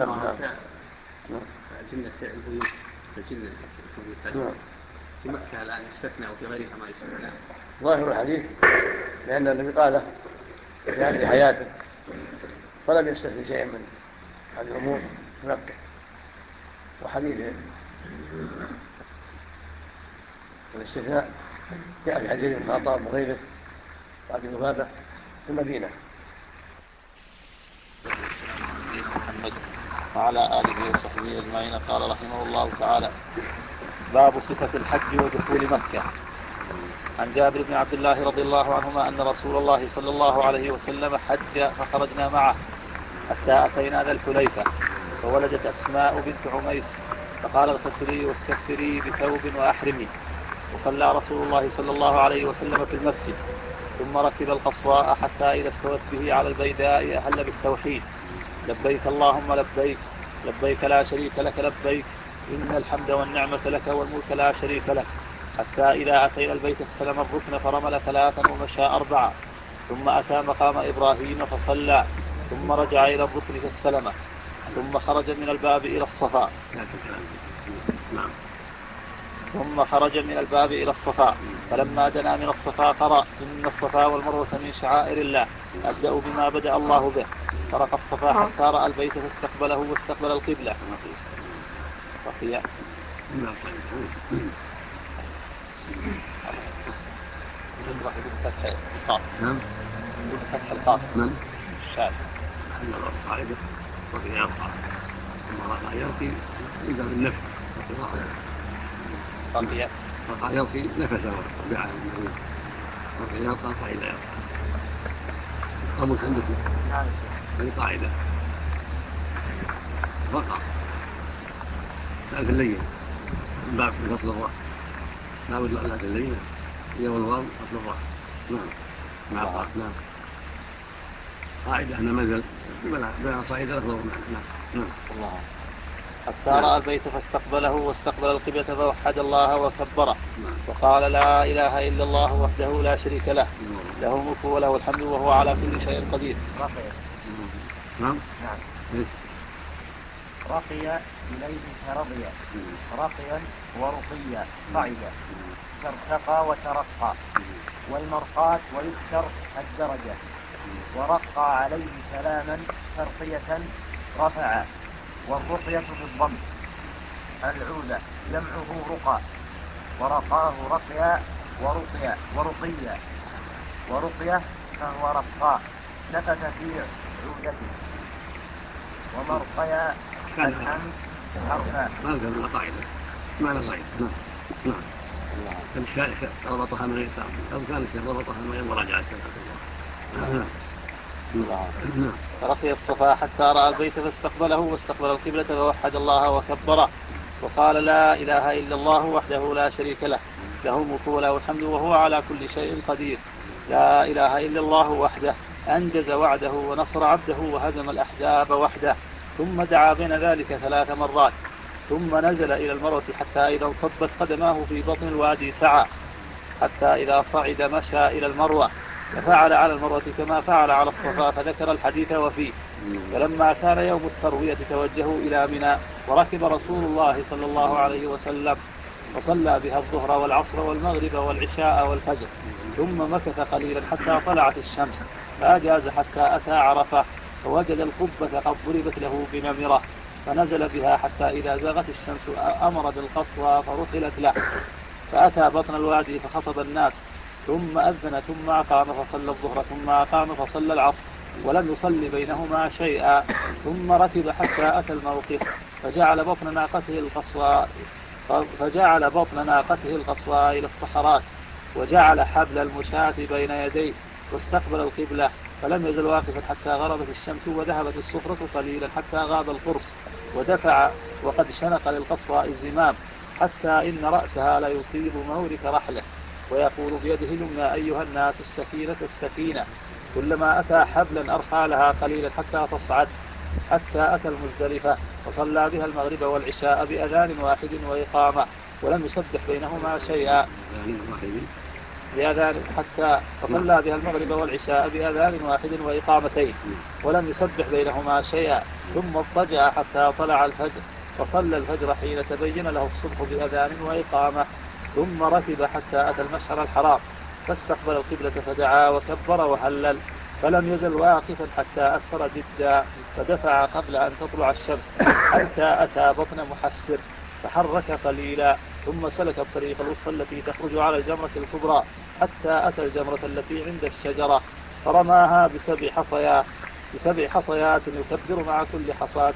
جنة البيوت الجنة في مكة الآن يستثنى وفي غيرها ما يستثنى. ظاهر الحديث لأن النبي قاله في آخر حياته فلم يستثني شيئا من هذه الأمور في مكة، وحديث الاستثناء جاء في حديث ابن عطاء وغيره بعد الوفاة في المدينة. محمد وعلى آله وصحبه أجمعين. قال رحمه الله تعالى: باب صفة الحج ودخول مكة. عن جابر بن عبد الله رضي الله عنهما أن رسول الله صلى الله عليه وسلم حج فخرجنا معه حتى أتينا ذا الحليفة، فولدت أسماء بنت عميس فقال: اغتسلي واستغفري بثوب وأحرمي. وصلى رسول الله صلى الله عليه وسلم في المسجد، ثم ركب القصواء حتى إذا استوت به على البيداء أهل بالتوحيد: لبيك اللهم لبيك، لبيك لا شريك لك لبيك، إن الحمد والنعمة لك والملك لا شريك لك. حتى إذا أتينا البيت استلم الركن فرمل 3 ومشى 4، ثم أتى مقام إبراهيم فصلى، ثم رجع إلى الركن فاستلمه، ثم خرج من الباب إلى الصفا فلما دنا من الصفا قرأ: إن الصفا والمروة من شعائر الله، أبدأ بما بدأ الله به. فرق الصفا حتى رأى البيت فاستقبله واستقبل القبلة. رقية بفتح القاف. نعم. بفتح القاف. من؟ الشاذ. قاعدة رقية القاف. ثم رقى يلقي إذا بالنفس. رقية. رقى يلقي نفسه بعد النبي. رقية يلقى صعيدة يلقى. قاموس عندكم. نعم. هذه قاعدة. رقى. ثالث الليل. باب فصل الراء. باب ثالث الليل. هي والواو فصل الراء. نعم. نعم. قاعدة أن منزل بلا صعيدة لفظه. نعم. الله. حتى رأى البيت فاستقبله واستقبل القبلة فوحد الله وكبره وقال: لا إله إلا الله وحده لا شريك له، له الملك وله الحمد وهو على كل شيء قدير. رقي. نعم. رقي إليه كرضي، رقيا ورقيا صعدا، ترتقى وترقى، والمرقات ويكسر الدرجة، ورقى عليه سلاما ترقية رفع، والرقية بالضم العودة جمعه رقى، ورقاه رقيا ورقية فهو رقاء نفث في عودته، ومرقيا الحمد حرفا. ما كان القاعدة ما لا صعيد. نعم. كان الشيخ ربطها من غير تعب، أو كان الشيخ ربطها من غير مراجعة. فرقي الصفا حتى رأى البيت فاستقبله واستقبل القبلة فوحد الله وكبره وقال: لا إله إلا الله وحده لا شريك له، له الملك وله الحمد وهو على كل شيء قدير. لا إله إلا الله وحده أنجز وعده ونصر عبده وهزم الأحزاب وحده. ثم دعا بين ذلك 3 مرات، ثم نزل إلى المروة حتى إذا انصبت قدماه في بطن الوادي سعى، حتى إذا صعد مشى إلى المروة، ففعل على المروة كما فعل على الصفا، فذكر الحديث وفيه. فلما كان يوم التروية توجهوا إلى منى، وركب رسول الله صلى الله عليه وسلم وصلى بها الظهر والعصر والمغرب والعشاء والفجر، ثم مكث قليلا حتى طلعت الشمس، فأجاز حتى أتى عرفة، فوجد القبة قد ضربت له بنمرة، فنزل بها حتى إذا زاغت الشمس أمر بالقصوى فرحلت له، فأتى بطن الوادي فخطب الناس، ثم أذن ثم أقام فصلى الظهر، ثم أقام فصلى العصر، ولم يصلي بينهما شيئا، ثم ركب حتى أتى الموقف، فجعل بطن ناقته القصوى إلى الصخرات، وجعل حبل المشاة بين يديه، واستقبل القبلة، فلم يزل واقفا حتى غربت الشمس وذهبت الصفرة قليلا حتى غاب القرص، ودفع وقد شنق للقصوى الزمام، حتى إن رأسها لا يصيب مورك رحله، ويقول بيده اليمنى: أيها الناس السكينة السكينة. كلما أتى حبلا أرخى لها قليلا حتى تصعد، حتى أتى المزدلفة، فصلى بها المغرب والعشاء بأذان واحد وإقامة، ولم يسبح بينهما شيئا. فصلى بها المغرب والعشاء بأذان واحد وإقامتين، ولم يسبح بينهما شيئا، ثم اضطجع حتى طلع الفجر، فصلى الفجر حين تبين له الصبح بأذان وإقامة، ثم ركب حتى أتى المشعر الحرام، فاستقبل القبلة فدعا وكبر وهلل، فلم يزل واقفا حتى أسفر جدا، فدفع قبل أن تطلع الشمس حتى أتى بطن محسر، فحرك قليلا، ثم سلك الطريق الوسطى التي تخرج على الجمرة الكبرى، حتى أتى الجمرة التي عند الشجرة، فرماها بسبع حصيات يكبر مع كل حصاة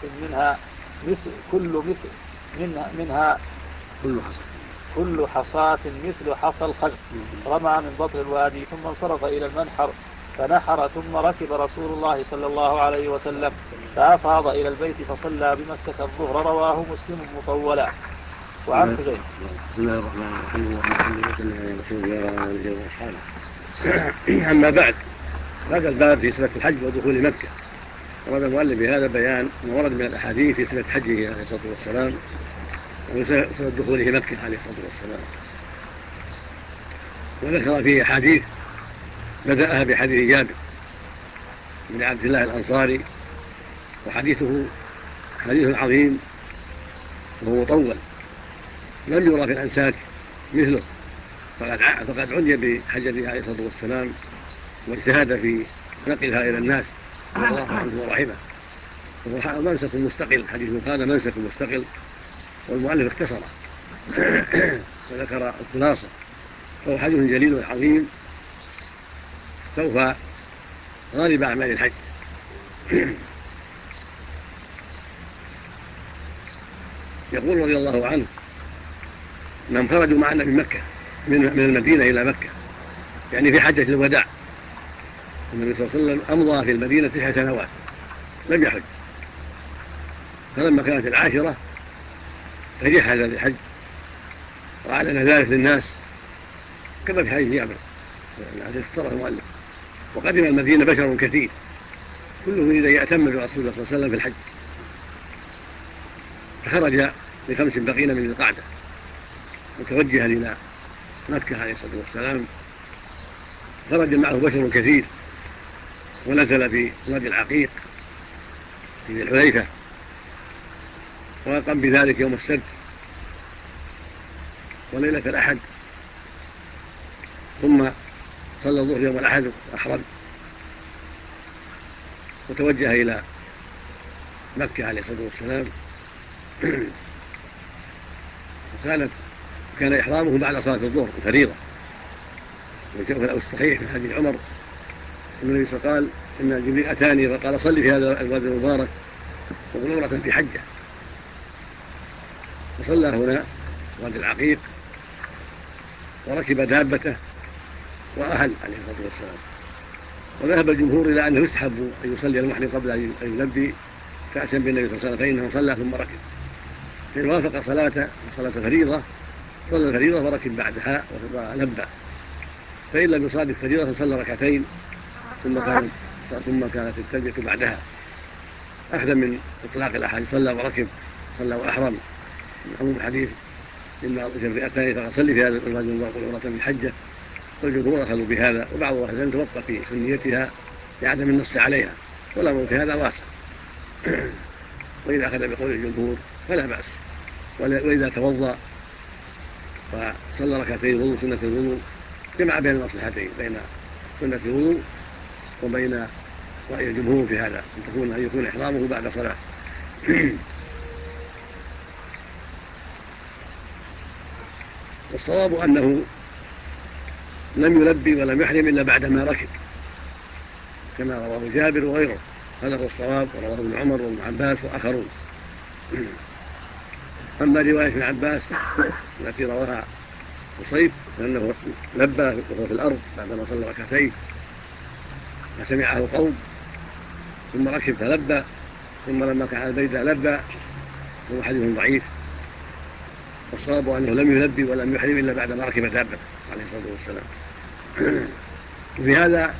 كل حصاة مثل حصى الخز، رمى من بطن الوادي، ثم انصرف إلى المنحر فنحر، ثم ركب رسول الله صلى الله عليه وسلم فأفاض إلى البيت فصلى بمكة الظهر. رواه مسلم مطولا. وعن حذيفة. بسم الله الرحمن الرحيم. الحمد لله واصحابه. أما بعد، هذا الباب في صفة الحج ودخول مكة، ورد المؤلف بهذا بيان ما ورد من الأحاديث في صفة حجه عليه الصلاة والسلام وصفة دخوله مكة عليه الصلاة والسلام، وذكر فيه أحاديث بدأها بحديث جابر بن عبد الله الأنصاري، وحديثه حديث عظيم وهو مطول لم يرى في الأنساك مثله، فقد عني بحجته عليه الصلاة والسلام واجتهد في نقلها إلى الناس رضي الله عنه ورحمه، وهو منسك مستقل، حديث قال منسك مستقل، والمؤلف اختصره وذكر الخلاصة، فهو حديث جليل عظيم استوفى غالب أعمال الحج. يقول رضي الله عنه أنهم خرجوا معنا من مكة من المدينة إلى مكة، يعني في حجة الوداع. النبي صلى الله عليه وسلم أمضى في المدينة 9 سنوات لم يحج، فلما كانت 10 تجهز للحج وأعلن ذلك للناس كما في حديث جابر الذي اختصره المؤلف. وقدم المدينة بشر كثير كله يريد أن يأتم برسول الله صلى الله عليه وسلم في الحج، فخرج ل5 بقين من القعدة متوجها إلى مكة عليه الصلاة والسلام. خرج معه بشر كثير ونزل في وادي العقيق في ذي الحليفة، وقام بذلك يوم السبت وليلة الأحد، ثم صلى الظهر يوم الأحد أحرم وتوجه إلى مكة عليه الصلاة والسلام. كان إحرامه بعد صلاة الظهر فريضة، وجاء الصحيح من حديث عمر أن النبي صلى الله عليه وسلم قال إن جبريل أتاني فقال صلي في هذا الوادي المبارك وغمرة في حجة، وصلى هنا وادي العقيق وركب دابته وأهل عليه الصلاة والسلام. وذهب الجمهور إلى أنه يستحب أن يصلي المحرم قبل أن يلبي تأسيا بالنبي صلى الله عليه وسلم، فإنه صلى ثم ركب، فإن وافق صلاة فريضة صلى الفريضة وركب بعدها ولبى، فإن لم يصادف فريضة صلى ركعتين ثم قام ثم كانت التلبية بعدها أخذا من إطلاق الأحاديث صلى وركب صلى وأحرم من عموم الحديث إن الرئتان فصلي في هذا الرجل وقل عمرة من حجة، والجمهور أخذوا بهذا، وبعض أهل العلم توقف في سنيتها لعدم النص عليها، والأمر في هذا واسع. وإذا أخذ بقول الجمهور فلا بأس، وإذا توضأ وصلى ركعتين الوضوء سنة الوضوء جمع بين المصلحتين، بين سنة الوضوء وبين رأي الجمهور في هذا أن يكون إحرامه بعد صلاة. والصواب أنه لم يلبي ولم يحرم إلا بعدما ركب، كما رواه جابر وغيره، هذا هو الصواب، ورواه ابن عمر وابن عباس وآخرون. أما رواية ابن عباس التي رواها قصيف فإنه لبى وهو في الأرض بعدما صلى ركعتين فسمعه قوم ثم ركب فلبى، ثم لما كان على البيداء لبى، وهو حديث ضعيف. والصواب أنه لم يلبي ولم يحرم إلا بعدما ركب دابة عليه الصلاة والسلام. وفي هذا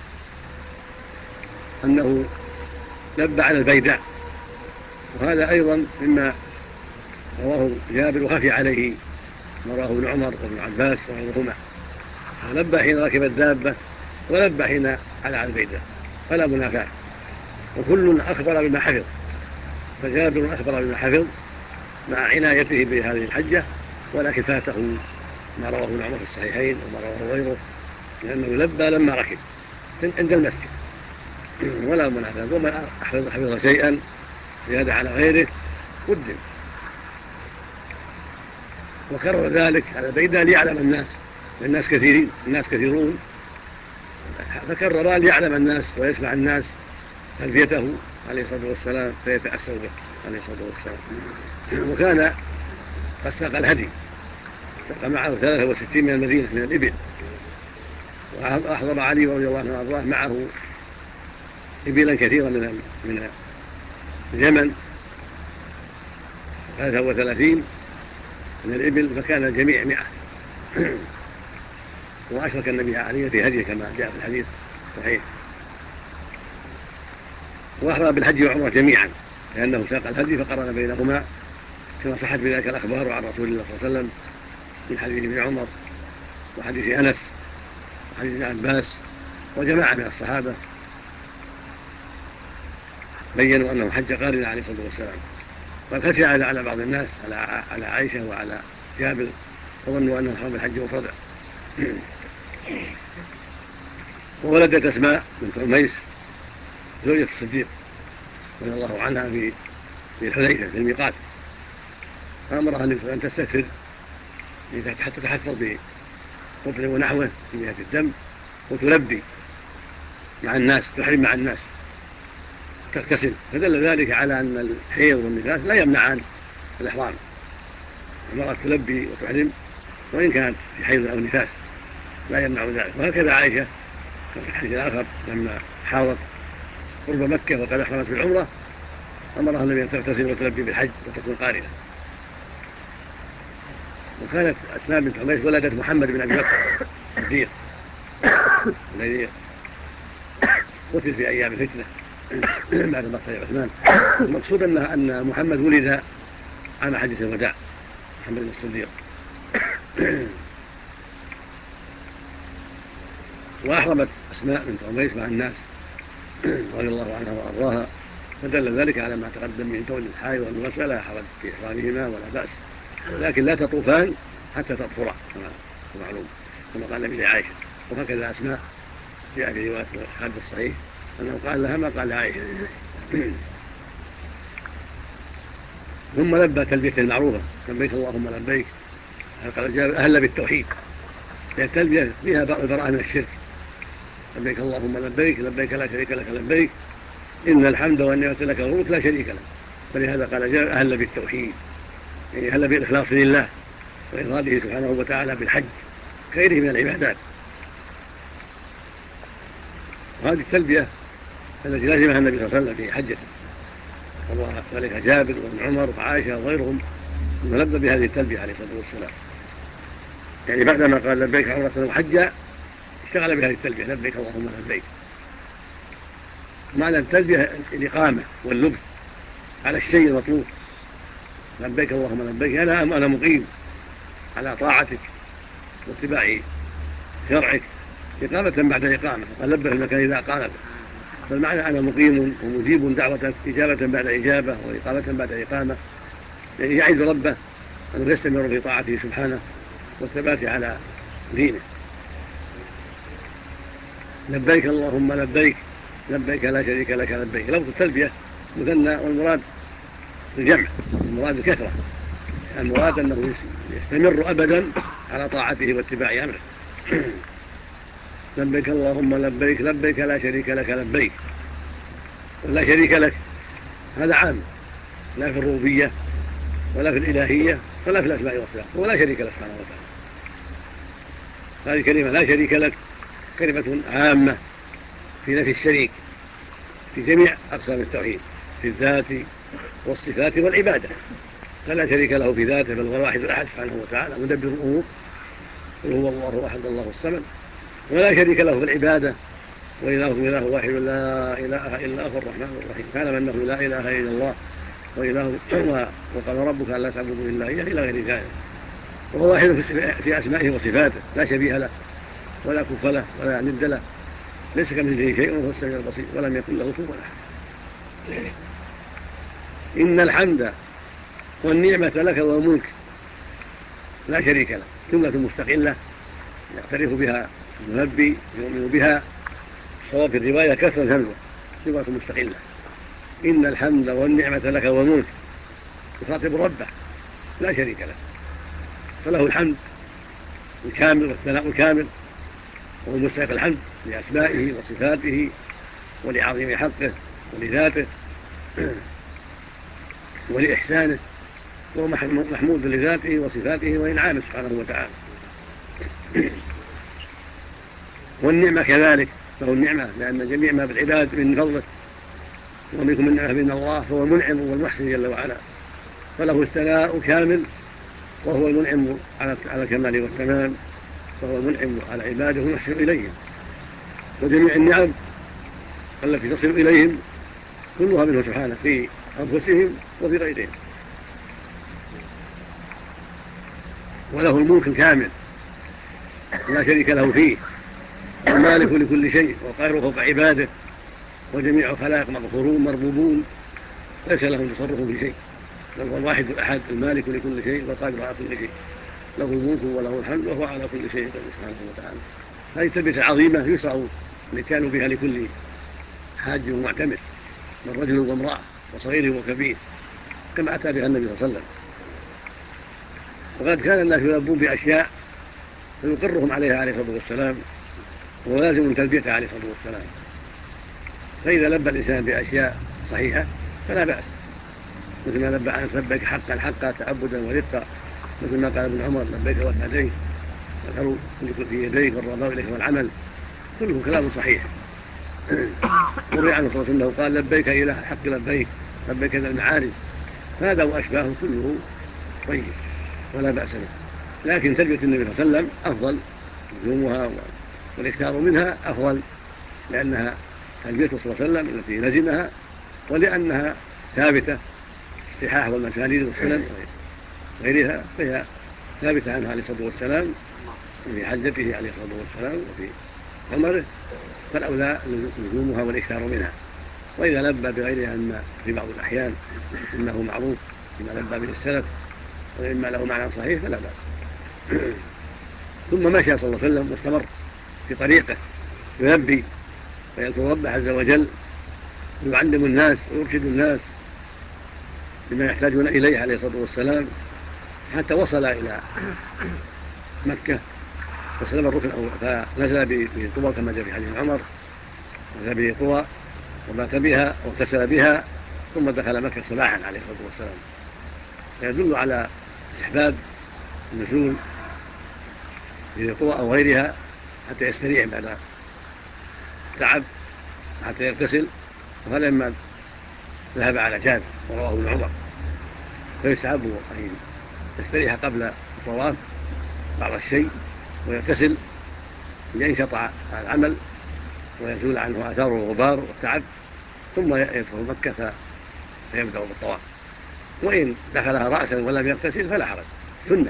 أنه لبى على البيداء، وهذا أيضا مما رواه جابر وخفي عليه ما رواه ابن عمر وابن عباس وغيرهما، فلبى حين ركب الدابة ولبى حين على البيداء، فلا منافاة، وكل أخبر بما حفظ. فجابر أخبر بما حفظ مع عنايته بهذه الحجة، ولكن فاته ما رواه ابن عمر في الصحيحين وما رواه غيره، لأنه لبى لما ركب عند المسجد ولا منافاة. ومن حفظ شيئا زيادة على غيره قدم، وكرر ذلك على البيداء ليعلم الناس كثيرون، فكرر ليعلم الناس ويسمع الناس تلبيته عليه الصلاة والسلام فيتأسوا به عليه الصلاة والسلام. وكان قد ساق الهدي، ساق معه 63 من المدينة من الإبل، وأحضر علي رضي الله عنه وأرضاه معه إبلا كثيرة من اليمن 33 من الإبل، فكان الجميع 100. وأشرك النبي عليه في هديه كما جاء في الحديث صحيح. وأحضر بالحج والعمرة جميعا لأنه ساق الهدي فقرن بينهما، كما صحت بذلك الأخبار عن رسول الله صلى الله عليه وسلم من حديث ابن عمر وحديث أنس وحديث ابن عباس وجماعة من الصحابة بيّنوا أنه حج قارنا عليه الصلاة والسلام. والخفي على بعض الناس على عائشة وعلى جابر، وظنوا أنه حرم الحج مفردا. وولدت أسماء بنت عميس زوجة الصديق رضي الله عنها في الحديثة في الميقات، فأمرها أن تستتر حتى تحفظ بقطر ونحوه من جهة الدم، وتلبي مع الناس، تحرم مع الناس، تغتسل. فدل ذلك على أن الحيض والنفاس لا يمنعان الإحرام، المرأة تلبي وتحرم وإن كانت في حيض أو نفاس لا يمنع ذلك. وهكذا عائشة في الحديث الآخر لما حاضت قرب مكة وقد أحرمت بالعمرة أمرها النبي أن تغتسل وتلبي بالحج وتكون قارنة. وكانت أسماء بنت عميس ولدت محمد بن أبي بكر الصديق الذي قتل في أيام الفتنة بعد مقتل عثمان. المقصود أن محمد ولد عام حجة الوداع، محمد بن الصديق. وأحرمت أسماء بنت عميس مع الناس رضي الله عنها وأرضاها، فدل ذلك على ما تقدم من كون الحائض والنفاس لا حرج في إحرامهما ولا بأس، لكن لا تطوفان حتى تطهرا كما معلوم كما قال النبي لعائشة. وهكذا أسماء جاء في رواية خالد الصحيح أنه قال لها ما قال لعائشة. ثم لبى تلبية المعروفة لبيك اللهم لبيك، قال جابر أهل بالتوحيد، هي التلبية فيها البراءة من الشرك. لبيك اللهم لبيك لبيك لا شريك لك لبيك إن الحمد والنعمة لك والملك لا شريك لك. فلهذا قال جابر أهل بالتوحيد، يعني أهل بالإخلاص لله وإفراده سبحانه وتعالى بالحج خيره من العبادات. وهذه التلبية التي لازمها النبي صلى الله عليه وسلم في حجته، وذلك جابر وابن عمر وعائشة وغيرهم لبى بهذه التلبية عليه الصلاة والسلام، يعني بعدما قال لبيك عمرة وحجا اشتغل بهذه التلبية لبيك اللهم لبيك. معنى التلبية الإقامة واللبث على الشيء المطلوب. لبيك اللهم لبيك، أنا مقيم على طاعتك واتباع شرعك، إقامة بعد إقامة. وقال لبك المكان إذا أقامت، فالمعنى أنا مقيم ومجيب دعوتك، إجابة بعد إجابة وإقامة بعد إقامة، يعني يعد ربه أنه يستمر في طاعته سبحانه والثبات على دينه. لبيك اللهم لبيك، لبيك لا شريك لك لبيك. لفظ التلبية مثنى، والمراد الجمع، المراد الكثرة، المراد أنه يستمر أبدا على طاعته واتباع أمره. لبيك اللهم لبيك، لبيك لا شريك لك لبيك. ولا شريك لك هذا عام، لا في الربوبية ولا في الإلهية ولا في الأسماء والصفات، ولا شريك له سبحانه وتعالى. هذه كلمة لا شريك لك كلمة عامة في نفي الشريك في جميع أقسام التوحيد، في الذات والصفات والعبادة. فلا شريك له في ذاته، بل هو الواحد الأحد سبحانه وتعالى مدبر الأمور، قل هو الله أحد الله الصمد. ولا شريك له في العبادة، وإلهكم إله واحد لا إله إلا هو الرحمن الرحيم. فاعلم أنه لا إله إلا الله وإله، وقال ربك ألا تعبدوا إلا إياه إلى غير ذلك. وهو واحد في أسمائه وصفاته، لا شبيه له ولا كف له ولا ند له، ليس كمثله شيء وهو السميع البصير، ولم يكن له كفوا أحد. إن الحمد والنعمة لك والملك لا شريك له، جملة مستقلة يعترف بها المنبي، يؤمن بها. الصواب في الرواية كسر همزة، جملة مستقلة. إن الحمد والنعمة لك والملك، يخاطب ربه لا شريك له، فله الحمد الكامل والثناء الكامل، وهو مستحق الحمد لأسمائه وصفاته ولعظيم حقه ولذاته ولإحسانه، وهو محمود لذاته وصفاته وإنعامه سبحانه وتعالى. والنعمة كذلك، فهو النعمة، لأن جميع ما بالعباد من فضله، ومنكم من نعمة من الله، فهو المنعم والمحسن جل وعلا، فله الثناء كامل، وهو المنعم على الكمال والتمام، فهو المنعم على عباده ويحسن إليهم. وجميع النعم التي تصل إليهم كلها منه سبحانه، في أنفسهم وفي غيرهم. وله الملك الكامل لا شريك له فيه، المالك لكل شيء والقاهر فوق عباده، وجميع الخلائق مغفورون مربوبون، ليس لهم تصرف في شيء، بل هو الواحد الأحد المالك لكل شيء والقادر على كل شيء، له الملك وله الحمد وهو على كل شيء قدير سبحانه وتعالى. هذه التلبية العظيمة يسع الاتيان بها لكل حاج ومعتمر، من رجل وامرأة وصغير وكبير، كما أتى بها النبي صلى الله عليه وسلم. وقد كان الناس يلبون بأشياء فيقرهم عليها عليه الصلاة والسلام، ولازم تلبيته عليه الصلاة والسلام. فإذا لبى الإنسان بأشياء صحيحة فلا بأس، مثل ما لبى أنس لبيك حقا حقا تعبدا ورقا، مثل ما قال ابن عمر لبيك وسعديك والخير في يديك والرضا إليك والعمل، كله كلام صحيح. وروي عنه صلى الله عليه وسلم قال لبيك إله الحق لبيك، لبيك ذا المعارج. هذا وأشباهه كله طيب ولا بأس به، لكن تلبية النبي صلى الله عليه وسلم أفضل، لزومها والاكثار منها أفضل، لأنها تلبيته صلى الله عليه وسلم التي لزمها، ولأنها ثابتة الصحاح والمسانيد والسنن وغيرها، فهي ثابتة عنه عليه الصلاة والسلام في حجته عليه الصلاة والسلام وفي عمره، فالأولى لزومها والإكثار منها. وإذا لبى بغيرها أن في بعض الأحيان إنه معروف إما لبى به السلف وإما له معنى صحيح فلا بأس. ثم مشى صلى الله عليه وسلم واستمر في طريقه يلبي ويذكر ربه عز وجل ويعلم الناس ويرشد الناس بما يحتاجون إليه عليه الصلاة والسلام، حتى وصل إلى مكة فسلم الركن الأول، فنزل بطوى كما جاء في حديث عمر، نزل به طوى ومات بها واغتسل بها، ثم دخل مكة صباحا عليه الصلاة والسلام. فيدل على استحباب النزول في طوى أو غيرها حتى يستريح بعد تعب، حتى يغتسل. وهذا لما ذهب على جابر ورواه ابن عمر، فيستحب أن يستريح قبل الطواف بعض الشيء ويغتسل لينشط العمل ويزول عنه آثار الغبار والتعب، ثم يدخل مكة فيبدأ بالطواف، وإن دخلها رأسا ولم يغتسل فلا حرج، سنة.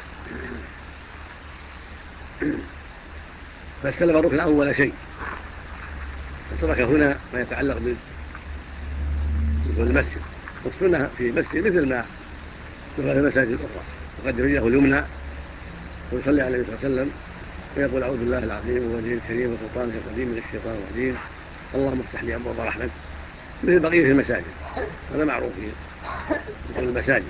فاستلم الركن أول شيء، فترك هنا ما يتعلق بالمسجد، والسنة في المسجد مثل ما في المساجد الأخرى، وقد رجله اليمنى ويصلي على النبي صلى الله عليه وسلم ويقول أعوذ بالله العظيم ووجهه الكريم وسلطانه القديم من الشيطان الرجيم، اللهم افتح لي أبواب رحمتك، مثل بقية المساجد، هذا معروف في المساجد.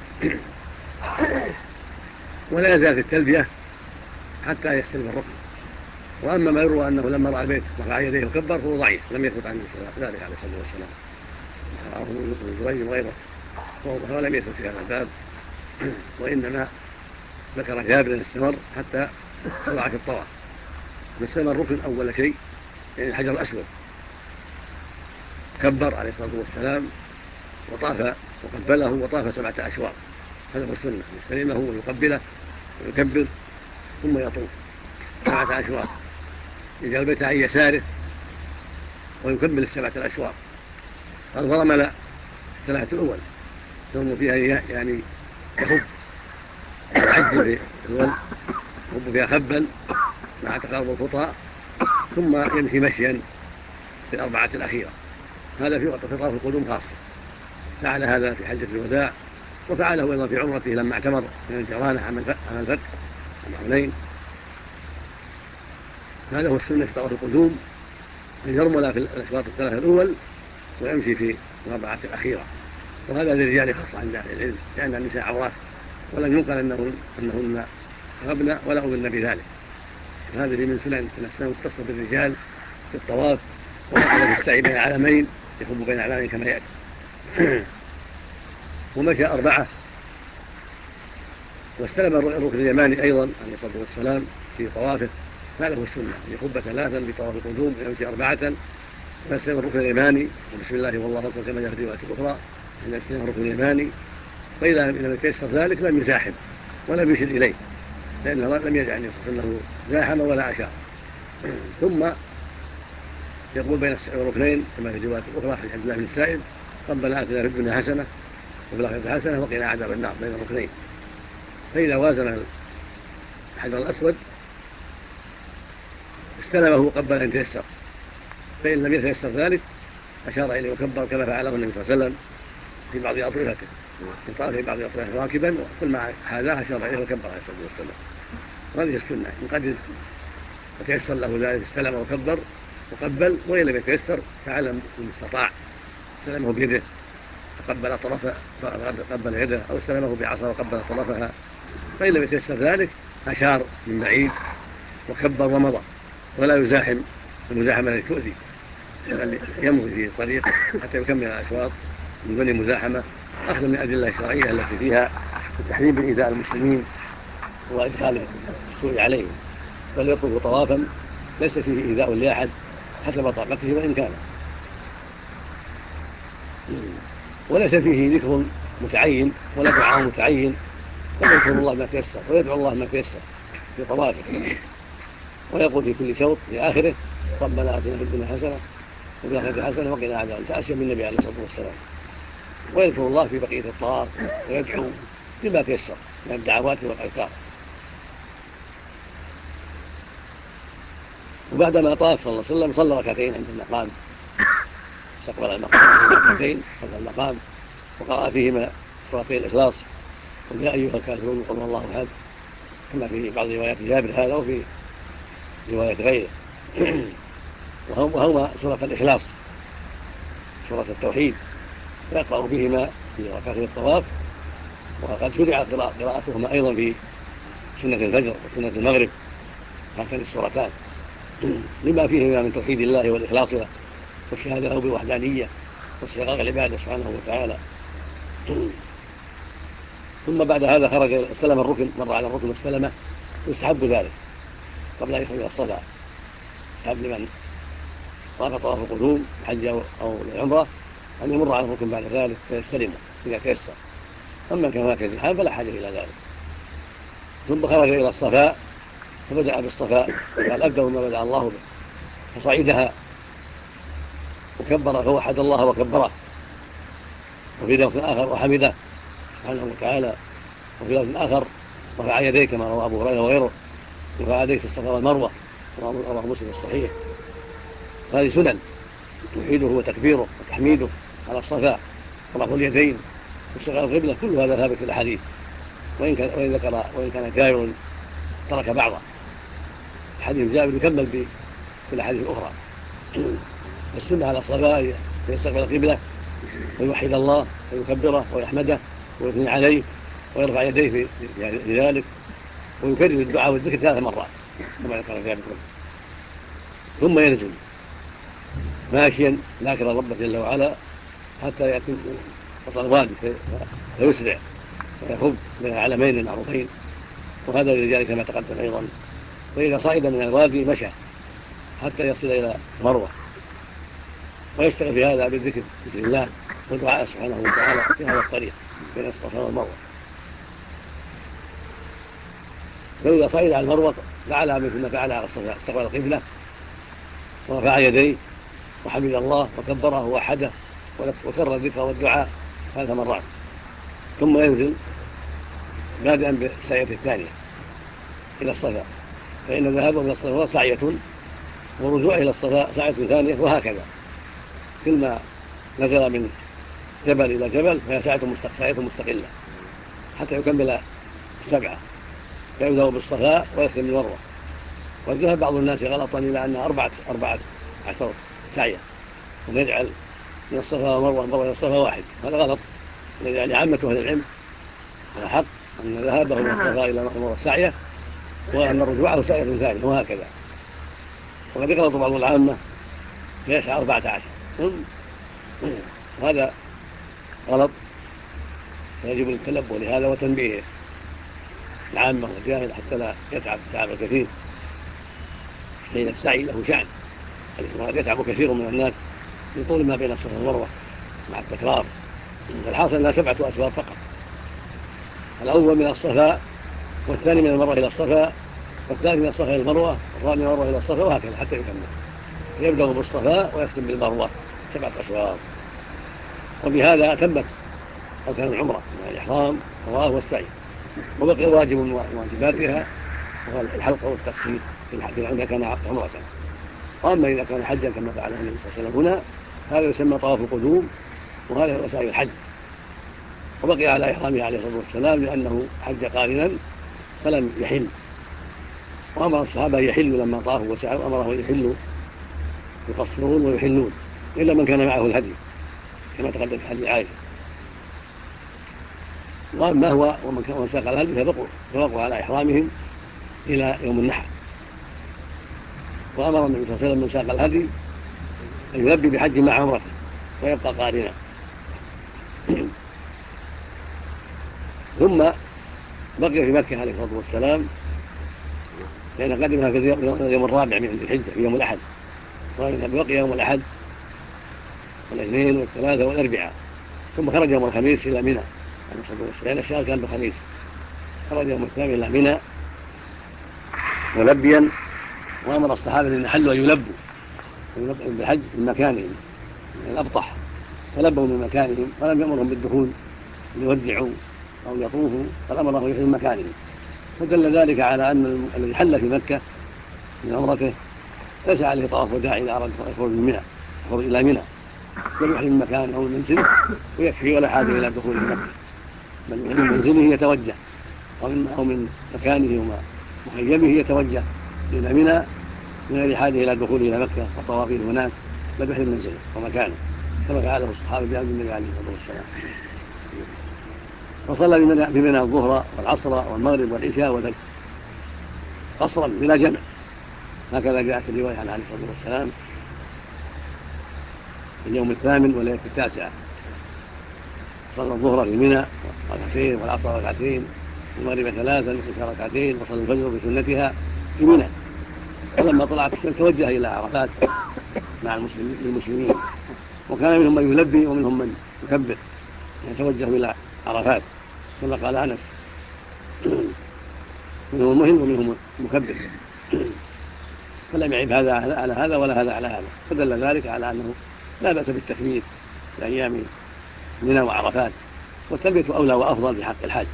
ولا يزال في التلبية حتى يستلم الركن. وأما ما يروى أنه لما رأى البيت رفع يديه وكبر فهو ضعيف، لم يثبت عنه ذلك عليه الصلاة والسلام، رواه ابن جريج وغيره، ولم يثبت في هذا الباب. وإنما ذكر جابر استمر حتى شرع في الطواف، فاستلم الركن أول شيء، يعني الحجر الأسود، كبر عليه الصلاة والسلام وطاف وقبله وطاف 7 أشواط، هذا هو السنة، يستلمه ويقبله ويكبر ثم يطوف 7 أشواط، يجعل البيت عن يساره ويكمل 7 الأشواط. قال فرمل 3 الأول ثم فيها يعني يخب يعجل في الأول، يخب فيها خبا مع تقارب الخطى، ثم يمشي مشيا في 4 الأخيرة. هذا في طواف القدوم خاصة، فعل هذا في حجة الوداع، وفعله أيضا في عمرته لما اعتمر من الجرانة عام الفتح عام حنين. هذا هو السنة في طواف القدوم، أن يرمل في الأشواط 3 الأول ويمشي في 4 الأخيرة، وهذا للرجال خاصة عند أهل العلم، لأن النساء عورات ولم ينقل أنهن غبن ولا أمرن بذلك. هذه من سنن التصل بالرجال في الطواف، ودخل في السعي بين العلمين، يخب بين العلمين كما يأتي. ومشى 4 واستلم الركن اليماني أيضا عليه الصلاة والسلام في طوافه، هذا هو السنة، يخب 3 بطواف القدوم ويمشي 4 ويستلم الركن اليماني، وبسم الله والله أكبر كما جاء في رواية أخرى أن يستلم الركن اليماني، فإذا لم يتيسر ذلك لم يزاحم ولم يشد إليه، لأنه لم يجعل أنه زاحم ولا أشار. ثم يقول بين الركنين كما في رواية أخرى حديث عبد الله بن السائب ربنا آتنا في الدنيا حسنة وفي الآخرة حسنة وقنا عذاب النار، بين الركنين. فإذا وازن الحجر الأسود استلمه قبل أن يتيسر، فإن لم يتيسر ذلك أشار إليه وكبر كما فعله النبي صلى الله عليه وسلم في بعض أطرفته، في بعض أطرفته راكبا، وكل ما هذا أشار إليه وكبر عليه الصلاة والسلام. وهذه السنة، إن قد يتيسر له ذلك استلم وكبر وقبل، وإن لم يتيسر فعلم المستطاع استلمه بيده فقبل طرفه قبل يده، أو استلمه بعصا وقبل طرفها، فإن لم يتيسر ذلك أشار من بعيد وكبر ومضى، ولا يزاحم المزاحمة التي تؤذي، يمضي في الطريق حتى يكمل الأشواط من دون مزاحمة، أخذ من الأدلة الشرعية التي فيها التحريم من إيذاء المسلمين وإدخال السوء عليهم، بل يطلب طوافا ليس فيه إيذاء لأحد حسب طاقته وإن كان، وليس فيه ذكر متعين ولا دعاء متعين، بل يذكر الله ما تيسر ويدعو الله ما تيسر في طوافه، ويقول في كل شوط في آخره ربنا آتنا في الدنيا حسنة وفي الآخرة حسنة وقنا عذاب النار، تأسيا بالنبي عليه الصلاة والسلام، ويذكر الله في بقية الطواف ويدعو بما تيسر من الدعوات والأذكار. وبعدما طاف صلى الله عليه وسلم صلى ركعتين عند المقام، استقبل المقام ركعتين صلى المقام وقرأ فيهما سورتي الإخلاص قل يا أيها الكافرون قل هو الله أحد، كما في بعض روايات جابر هذا وفي رواية غيره. وهما سورة الإخلاص سورة التوحيد، فيقرأ بهما في ركعتي الطواف، وقد شرع قراءتهما أيضا في سنة الفجر وسنة المغرب، هاتان السورتان لما فيهما من توحيد الله والإخلاص له والشهادة له بالوحدانية واستحقاق العبادة سبحانه وتعالى. ثم بعد هذا خرج استلم الركن، مر على الركن واستلمه، يستحب ذلك قبل أن يخرج إلى الصلاة، يستحب لمن طاف طواف القدوم الحج أو العمرة أن يمر على الركن بعد ذلك فيستلمه إذا تيسر، أما كان هناك زحام فلا حاجة إلى ذلك. ثم خرج إلى الصفاء فبدأ بالصفاء، قال أبدأ ما بدأ الله به، فصعدها وكبر فوحد الله وكبره وفي لفظ آخر وحمده سبحانه وتعالى، وفي لفظ آخر رفع يديه كما روى أبو هريرة وغيره، رفع يديه في الصفا والمروة رواه مسلم الصحيح. هذه سنن توحيده وتكبيره وتحميده على الصفا ورفع اليدين واستقبال القبلة، كل هذا ثابت في الأحاديث، وإن كان جابر ترك بعضه. حديث جابر يكمل في الأحاديث الأخرى. السنة على الصفا يستقبل القبلة ويوحد الله ويكبره ويحمده ويثني عليه ويرفع يديه في ذلك، ويكرر الدعاء والذكر 3 مرات كما ذكر ذلك، ثم ينزل ماشيا ذاكرا ربه جل وعلا حتى يأتي وسط الوادي فيسرع ويخب بين العلمين المعروفين، وهذا للرجال كما تقدم أيضا. فإذا صعد من الوادي مشى حتى يصل إلى مروة، ويشتغل في هذا بالذكر، ذكر الله ودعاء سبحانه وتعالى في هذا الطريق بين الصفا والمروة. فإذا صعد على المروة فعل مثل ما فعل على الصفا، استقبل القبلة ورفع يديه وحمد الله وكبره ووحده وكرر الذكر والدعاء 3 مرات، ثم ينزل بادئا بالسعية الثانية إلى الصفا، فإن ذهابه إلى الصفا سعية ورجوعه إلى الصفا سعية ثانية، وهكذا كل ما نزل من جبل إلى جبل فهي سعية مستقلة حتى يكمل 7، فيبدأ بالصفا ويختم بالمروة. وذهب بعض الناس غلطا إلى أنها 14 سعية، ونجعل من الصفا والمروة إلى الصفا واحد، هذا غلط. يعني عامة أهل العلم الحق أن ذهابه من الصفا إلى المروة سعية، وأن رجوعه سعية ثانية، وهكذا. وقد غلط بعض العامة فيسعى 14، هذا غلط، فيجب التنبه لهذا وتنبيه العامة والجاهل حتى لا يتعب تعب كثير، حين السعي له شأن، وقد يتعب كثير من الناس لطول ما بين الصفا والمروة مع التكرار. الحاصل أنها 7 أشواط فقط، الأول من الصفا، والثاني من المروة إلى الصفا، والثالث من الصفا إلى المروة، والرابع من المروة إلى الصفا، وهكذا حتى يكمل. يبدأ بالصفا ويختم بالمروة 7 أشواط. وبهذا تمت أركان العمرة من الإحرام والطواف والسعي، وبقي واجب من واجباتها وهو الحلق والتقصير إذا كان عمرة. وأما إذا كان حجا كما فعله النبي صلى الله عليه وسلم هنا، هذا يسمى طواف القدوم، وهذا هو سعي الحج. وبقي على إحرامه عليه الصلاة والسلام لأنه حج قارنا فلم يحل، وأمر الصحابة يحلوا لما طافوا وسعوا، أمره يحلوا يقصرون ويحلون إلا من كان معه الهدي كما تقدم في حديث عائشة. وأما هو ومن ساق الهدي فبقوا على إحرامهم إلى يوم النحر. وأمر النبي صلى الله عليه وسلم من ساق الهدي أن يلبي بحج مع عمرته ويبقى قارنا. ثم بقي في مكة عليه الصلاة والسلام، لأن قدمها في اليوم الرابع من الحجة في يوم الأحد، وبقي يوم الأحد والاثنين والثلاثة والأربعاء، ثم خرج يوم الخميس إلى منى عليه الصلاة والسلام، لأن الشهر كان بالخميس. خرج يوم الثامن إلى منى ملبيا، وأمر الصحابة أن يحلوا أن يلبوا بالحج من مكانهم من الأبطح، فلبوا من مكانهم، ولم يأمرهم بالدخول ليودعوا أو يطوفوا، بل أمرهم يحلوا من مكانهم. فدل ذلك على أن الذي حل في مكة من عمرته ليس عليه طواف وداع إذا أراد يخرج من منى يخرج إلى منى، بل يحل من مكان أو من منزله ويكفي، ولا حاجة إلى الدخول في مكة، بل من منزله يتوجه أو من مكانه ومخيمه يتوجه إلى منى من غير حاجة إلى الدخول إلى مكة والطوافين هناك، بل يحل منزله ومكانه كما فعله الصحابة بأمر النبي عليه الصلاة والسلام. وصلى بمنى الظهر والعصر والمغرب والعشاء والفجر قصرا بلا جمع، هكذا جاءت الرواية عن عليه الصلاة والسلام في اليوم الثامن والليلة 9. صلى الظهر في منى ركعتين، والعصر ركعتين، والمغرب 3 والعشاء ركعتين، وصلى الفجر بسنتها في منى. ولما طلعت الشمس توجه إلى عرفات مع المسلمين، وكان منهم من يلبي ومنهم من يكبر يتوجه إلى عرفات كما قال أنس، منهم المهم ومنهم المكبر، فلم يعب هذا على هذا ولا هذا على هذا، فدل ذلك على أنه لا بأس بالتكبير في أيام منى وعرفات، والتلبية أولى وأفضل في حق الحاج.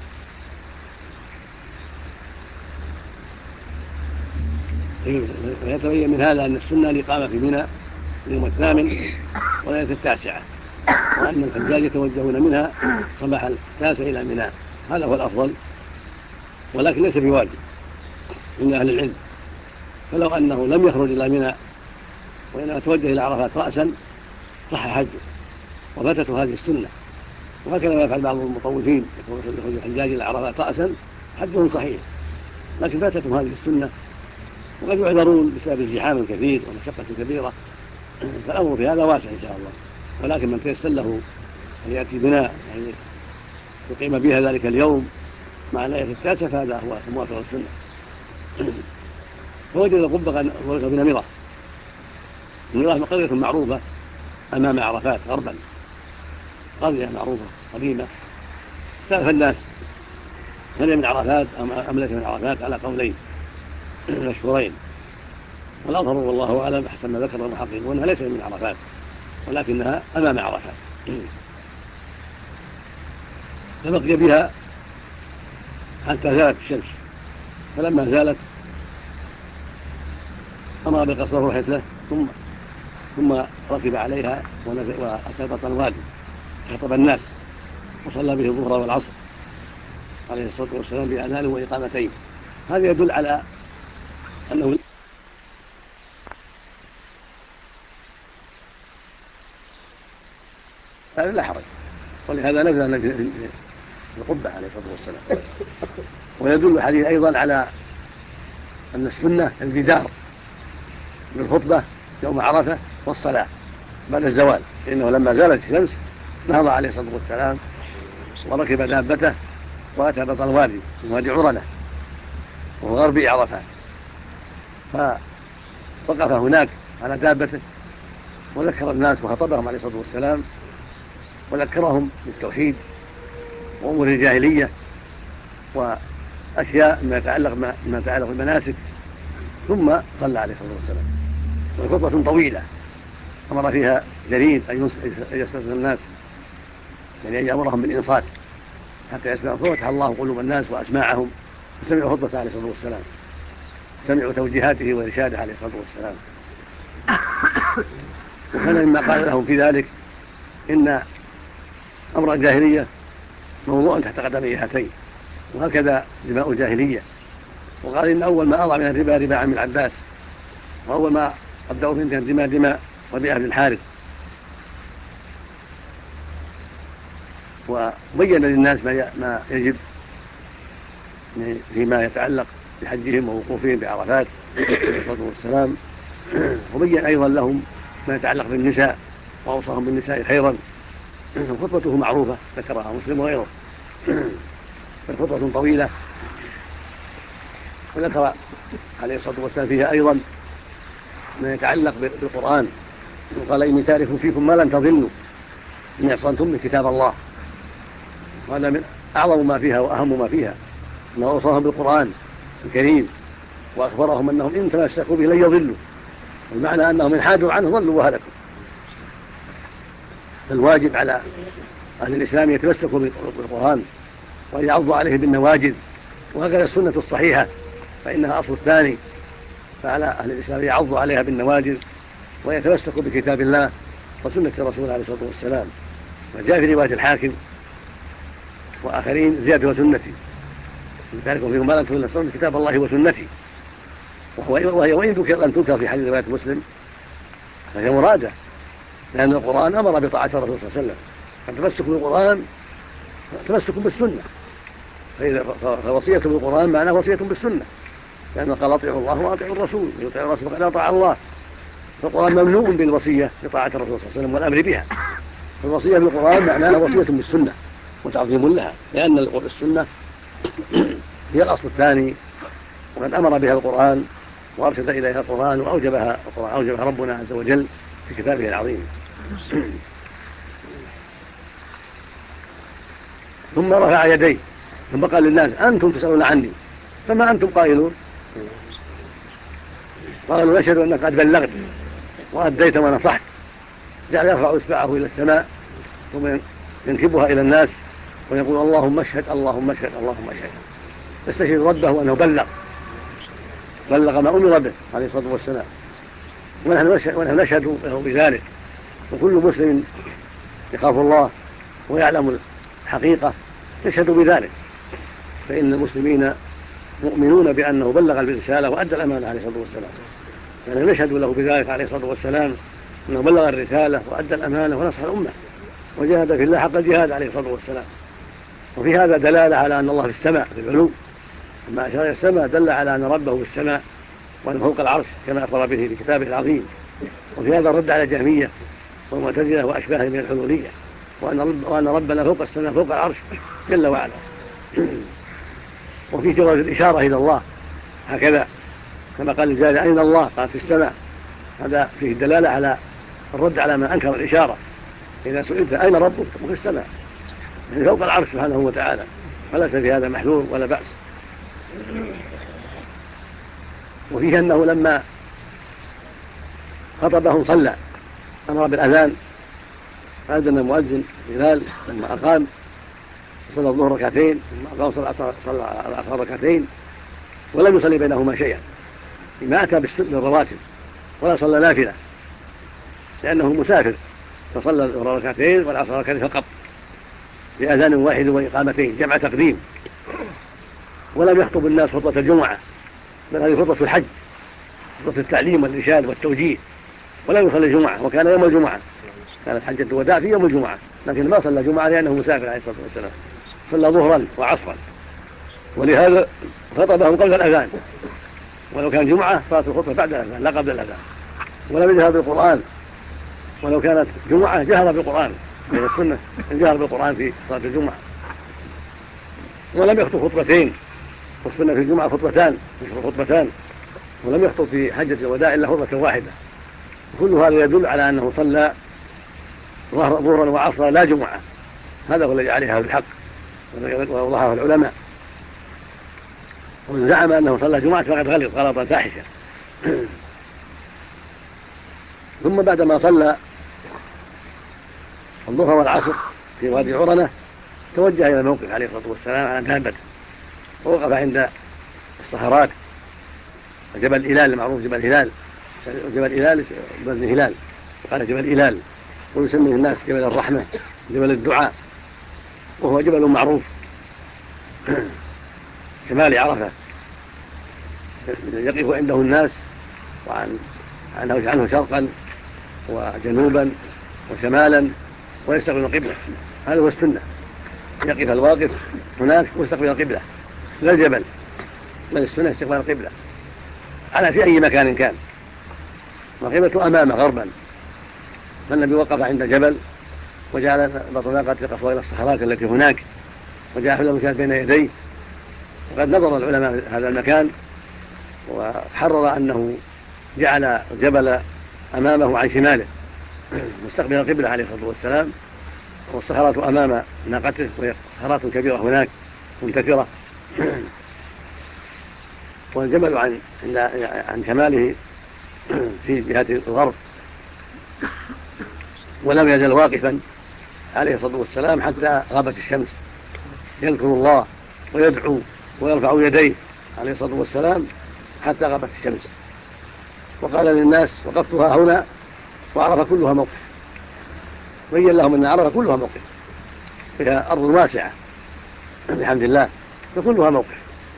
ويتبين من هذا أن السنة الإقامة في منى يوم 8 وليلة 9، وأن الحجاج يتوجهون منها صباح 9 إلى منى، هذا هو الأفضل، ولكن ليس بواجب من أهل العلم. فلو أنه لم يخرج إلى منى وإنما توجه إلى عرفات رأسا صح حجه وفاتته هذه السنة. وهكذا ما يفعل بعض المطوفين يخرج الحجاج إلى عرفات رأسا حجهم صحيح، لكن فاتتهم هذه السنة، وقد يعذرون بسبب الزحام الكثير ومشقة كبيرة، فالأمر في هذا واسع إن شاء الله. ولكن من تيسر له أن يأتي بنا يعني يقيم بها ذلك اليوم مع ليلة 9 فهذا هو موافق السنة. فوجد القبة ولد بنمرة. نمرة قرية معروفة أمام عرفات غربا، قرية معروفة قديمة، اختلف الناس هل من عرفات أم ليس من عرفات على قولين مشهورين، والأظهر والله أعلم أحسن ما ذكر المحققون أنها ليس من عرفات ولكنها أمام عرفات. فبقي بها حتى زالت الشمس، فلما زالت أمر بقصر رحلته ثم ركب عليها وأتى بطن وادي خطب الناس وصلى به الظهر والعصر عليه الصلاة والسلام بأذان وإقامتين. هذا يدل على أنه لا حرج، ولهذا نزل في القبة عليه الصلاة والسلام. ويدل الحديث أيضا على أن السنة البدار بالخطبة يوم عرفة والصلاة بعد الزوال، لأنه لما زالت الشمس نهض عليه الصلاة والسلام وركب دابته وأتى بطن الوادي وادي عرنة وهو غربي عرفات، فوقف هناك على دابته وذكر الناس وخطبهم عليه الصلاة والسلام وذكرهم بالتوحيد وأمور الجاهلية وأشياء ما يتعلق بالمناسك، ثم صلى عليه الصلاة والسلام. والخطبة طويلة أمر فيها جرير أن يستغفر الناس، يعني أن يأمرهم بالإنصات حتى يسمعوا، ففتح الله قلوب الناس وأسماعهم وسمعوا خطبة عليه الصلاة والسلام، سمعوا توجيهاته وإرشاده عليه الصلاة والسلام. وكان مما قال لهم في ذلك إن أمر الجاهلية موضوع تحت قدمي هاتين، وهكذا دماء الجاهلية. وقال إن أول ما أضع من الربا ربا عم العباس، وأول ما أبدأوا في انتهى دماء ربيعة بن الحارث. وبين للناس ما يجب فيما يتعلق بحجهم ووقوفهم بعرفات عليه الصلاة والسلام، وبين أيضا لهم ما يتعلق بالنساء وأوصاهم بالنساء خيرا. خطبته معروفة ذكرها مسلم وغيره، فالخطبة طويلة. وذكر عليه الصلاة والسلام فيها أيضا ما يتعلق بالقرآن، وقال إني تارك فيكم ما لم تضلوا إن عصمتم من كتاب الله. وهذا من أعظم ما فيها وأهم ما فيها، أنه أوصاهم بالقرآن الكريم وأخبرهم أنهم إن تمسكوا به لن يضلوا، والمعنى أنهم إن حادوا عنه ضلوا وهلكوا. فالواجب على أهل الإسلام يتمسكوا بالقرآن وأن يعضوا عليه بالنواجذ، وهكذا السنة الصحيحة فإنها أصل الثاني، فعلى أهل الإسلام يعضوا عليها بالنواجذ ويتمسكوا بكتاب الله وسنة الرسول عليه الصلاة والسلام. وجاء في رواية الحاكم وآخرين زيادة وسنتي، ذلكم فيكم ما لم تكن لكم كتاب الله وسنتي، وهي وإن لم تذكر في حديث رواية مسلم فهي مرادة، لأن القرآن أمر بطاعة الرسول صلى الله عليه وسلم، فالتمسك بالقرآن تمسك بالسنة، فوصية بالقرآن معناه وصية بالسنة، لأن قال أطيعوا الله وأطيعوا الرسول، ويطيع الرسول فقد أطاع الله. فالقرآن ممنوع بالوصية بطاعة الرسول صلى الله عليه وسلم والأمر بها، فالوصية بالقرآن معناها وصية بالسنة وتعظيم لها، لأن السنة هي الأصل الثاني، وقد أمر بها القرآن وأرشد إليها القرآن وأوجبها ربنا عز وجل في كتابه العظيم. ثم رفع يديه ثم قال للناس أنتم تسألون عني فما أنتم قائلون؟ قالوا نشهد أنك قد بلغت وأديت ونصحت. جعل يرفع إصبعه إلى السماء ثم ينكبها إلى الناس ويقول اللهم اشهد اللهم اشهد اللهم اشهد، يستشهد ربه أنه بلغ ما أمر به عليه الصلاة والسلام، ونحن نشهد له بذلك. وكل مسلم يخاف الله ويعلم الحقيقة يشهد بذلك، فإن المسلمين مؤمنون بأنه بلغ الرسالة وأدى الأمانة عليه الصلاة والسلام، يعني نشهد له بذلك عليه الصلاة والسلام أنه بلغ الرسالة وأدى الأمانة ونصح الأمة وجاهد في الله حق الجهاد عليه الصلاة والسلام. وفي هذا دلالة على أن الله في السماء في العلو، لما أشار إلى السماء دل على أن ربه في السماء وأن فوق العرش كما أخبر به في كتابه العظيم. وفي هذا الرد على الجهمية والمعتزلة وأشباههم من الحلولية، وأن ربنا فوق السماء فوق العرش جل وعلا. وفي جواز الإشارة إلى الله هكذا كما قال الجارية أين الله؟ قالت في السماء، هذا فيه دلالة على الرد على ما أنكر الإشارة. إذا سئلت أين ربك؟ في السماء، يعني فوق العرش سبحانه وتعالى، وليس في هذا محذور ولا بأس. وفيه أنه لما خطبهم صلى أمر بالأذان، فأذن المؤذن بلال ثم أقام صلى الظهر ركعتين ثم أقام صلى العصر ركعتين، ولم يصلي بينهما شيئا، ما أتى بالرواتب ولا صلى نافلة لأنه مسافر، فصلى الظهر ركعتين والعصر ركعتين فقط بأذان واحد وإقامتين جمع تقديم. ولم يخطب الناس خطبة الجمعة، بل هذه خطبة الحج، خطبة التعليم والإرشاد والتوجيه، ولم يصلي الجمعة، وكان يوم الجمعة، كانت حجة الوداع في يوم الجمعة، لكن ما صلى الجمعة لأنه مسافر عليه الصلاة والسلام، صلى ظهرا وعصرا، ولهذا خطبهم قبل الأذان، ولو كان جمعة صارت الخطبة بعد الأذان لا قبل الأذان. ولم يجهر بالقرآن، ولو كانت جمعة جهر بالقرآن، من السنة الجهر بالقرآن في صلاة الجمعة. ولم يخطب خطبتين، والسنة في الجمعة خطبتان، ولم يخطب في حجة الوداع إلا خطبة واحدة. كل هذا يدل على أنه صلى ظهرا وعصرا لا جمعة، هذا هو الذي عليه الحق ووضحه العلماء. ومن زعم أنه صلى جمعة فقد غلط غلطا فاحشا. ثم بعدما صلى الظهر والعصر في وادي عرنة توجه إلى الموقف عليه الصلاة والسلام على دابته، ووقف عند الصخرات جبل إلال المعروف جبل إلال بن هلال، قال جبل إلال، ويسميه الناس جبل الرحمة جبل الدعاء، وهو جبل معروف شمال عرفة، يقف عنده الناس عنه شرقا وجنوبا وشمالا ويستقبل القبلة. هذا هو السنة، يقف الواقف هناك ويستقبل القبلة لا الجبل، بل السنة استقبال القبلة على في أي مكان كان، والقبلة أمامه غربا. فالنبي وقف عند جبل وجعل بطناقة تقف إلى الصخرات التي هناك، وجعل حل المشاة بين يديه. وقد نظر العلماء هذا المكان وحرر أنه جعل الجبل أمامه عن شماله مستقبل القبلة عليه الصلاة والسلام، والصخرات أمام ناقته، وهي صخرات كبيرة هناك منتثرة، والجبل عن شماله في جهة الغرب. ولم يزل واقفا عليه الصلاة والسلام حتى غابت الشمس يذكر الله ويدعو ويرفع يديه عليه الصلاة والسلام حتى غابت الشمس. وقال للناس وقفتها هنا، وعرف كلها موقف، بين لهم أن عرف كلها موقف، فيها أرض واسعة بحمد الله، فكلها موقف.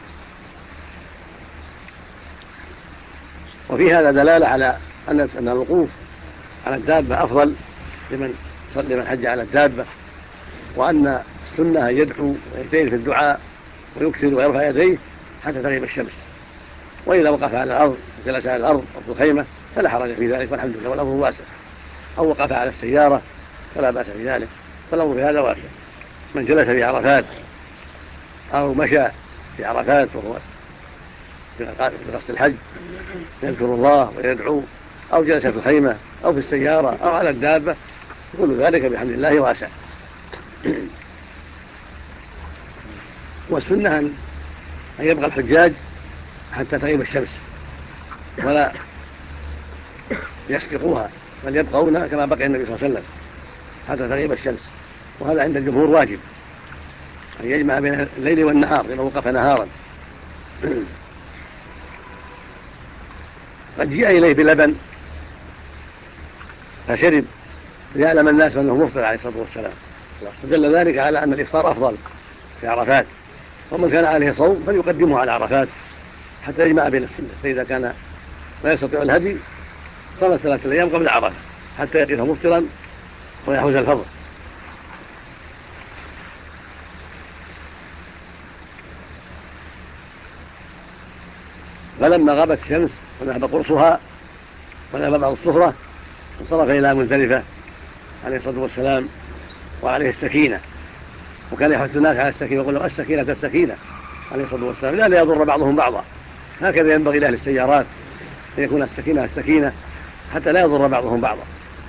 وفي هذا دلالة على أن الوقوف على الدابة أفضل لمن حج على الدابة، وأن السنة يدعو ويجتهد في الدعاء ويكثر ويرفع يديه حتى تغيب الشمس. وإذا وقف على الأرض جلس على الأرض أو في الخيمة فلا حرج في ذلك، والحمد لله والأمر واسع. أو وقف على السيارة فلا بأس في ذلك، فالأمر في هذا واسع. من جلس في عرفات أو مشى في عرفات وهو في قصد الحج يذكر الله ويدعو، أو جلس في الخيمة أو في السيارة أو على الدابة، كل ذلك بحمد الله واسع. والسنة أن يبقى الحجاج حتى تغيب الشمس ولا يسبقوها، بل يبقون كما بقي النبي صلى الله عليه وسلم حتى تغيب الشمس. وهذا عند الجمهور واجب أن يجمع بين الليل والنهار إذا وقف نهارا. قد جاء إليه بلبن فشرب ليعلم الناس أنه مفطر عليه الصلاة والسلام، فدل ذلك على أن الإفطار أفضل في عرفات، ومن كان عليه صوم فليقدمه على عرفات حتى يجمع بين السنة. فإذا كان لا يستطيع الهدي صام 3 أيام قبل عرفة حتى يقف مفطرا ويحوز الفضل. فلما غابت الشمس وذهب قرصها وذهب بعض الصفرة انصرف إلى مزدلفة عليه الصلاة والسلام وعليه السكينة، وكان يحث الناس على السكينة ويقول له السكينة السكينة عليه الصلاة والسلام لا يضر بعضهم بعضا. هكذا ينبغي لأهل السيارات أن يكون السكينة السكينة حتى لا يضر بعضهم بعضا.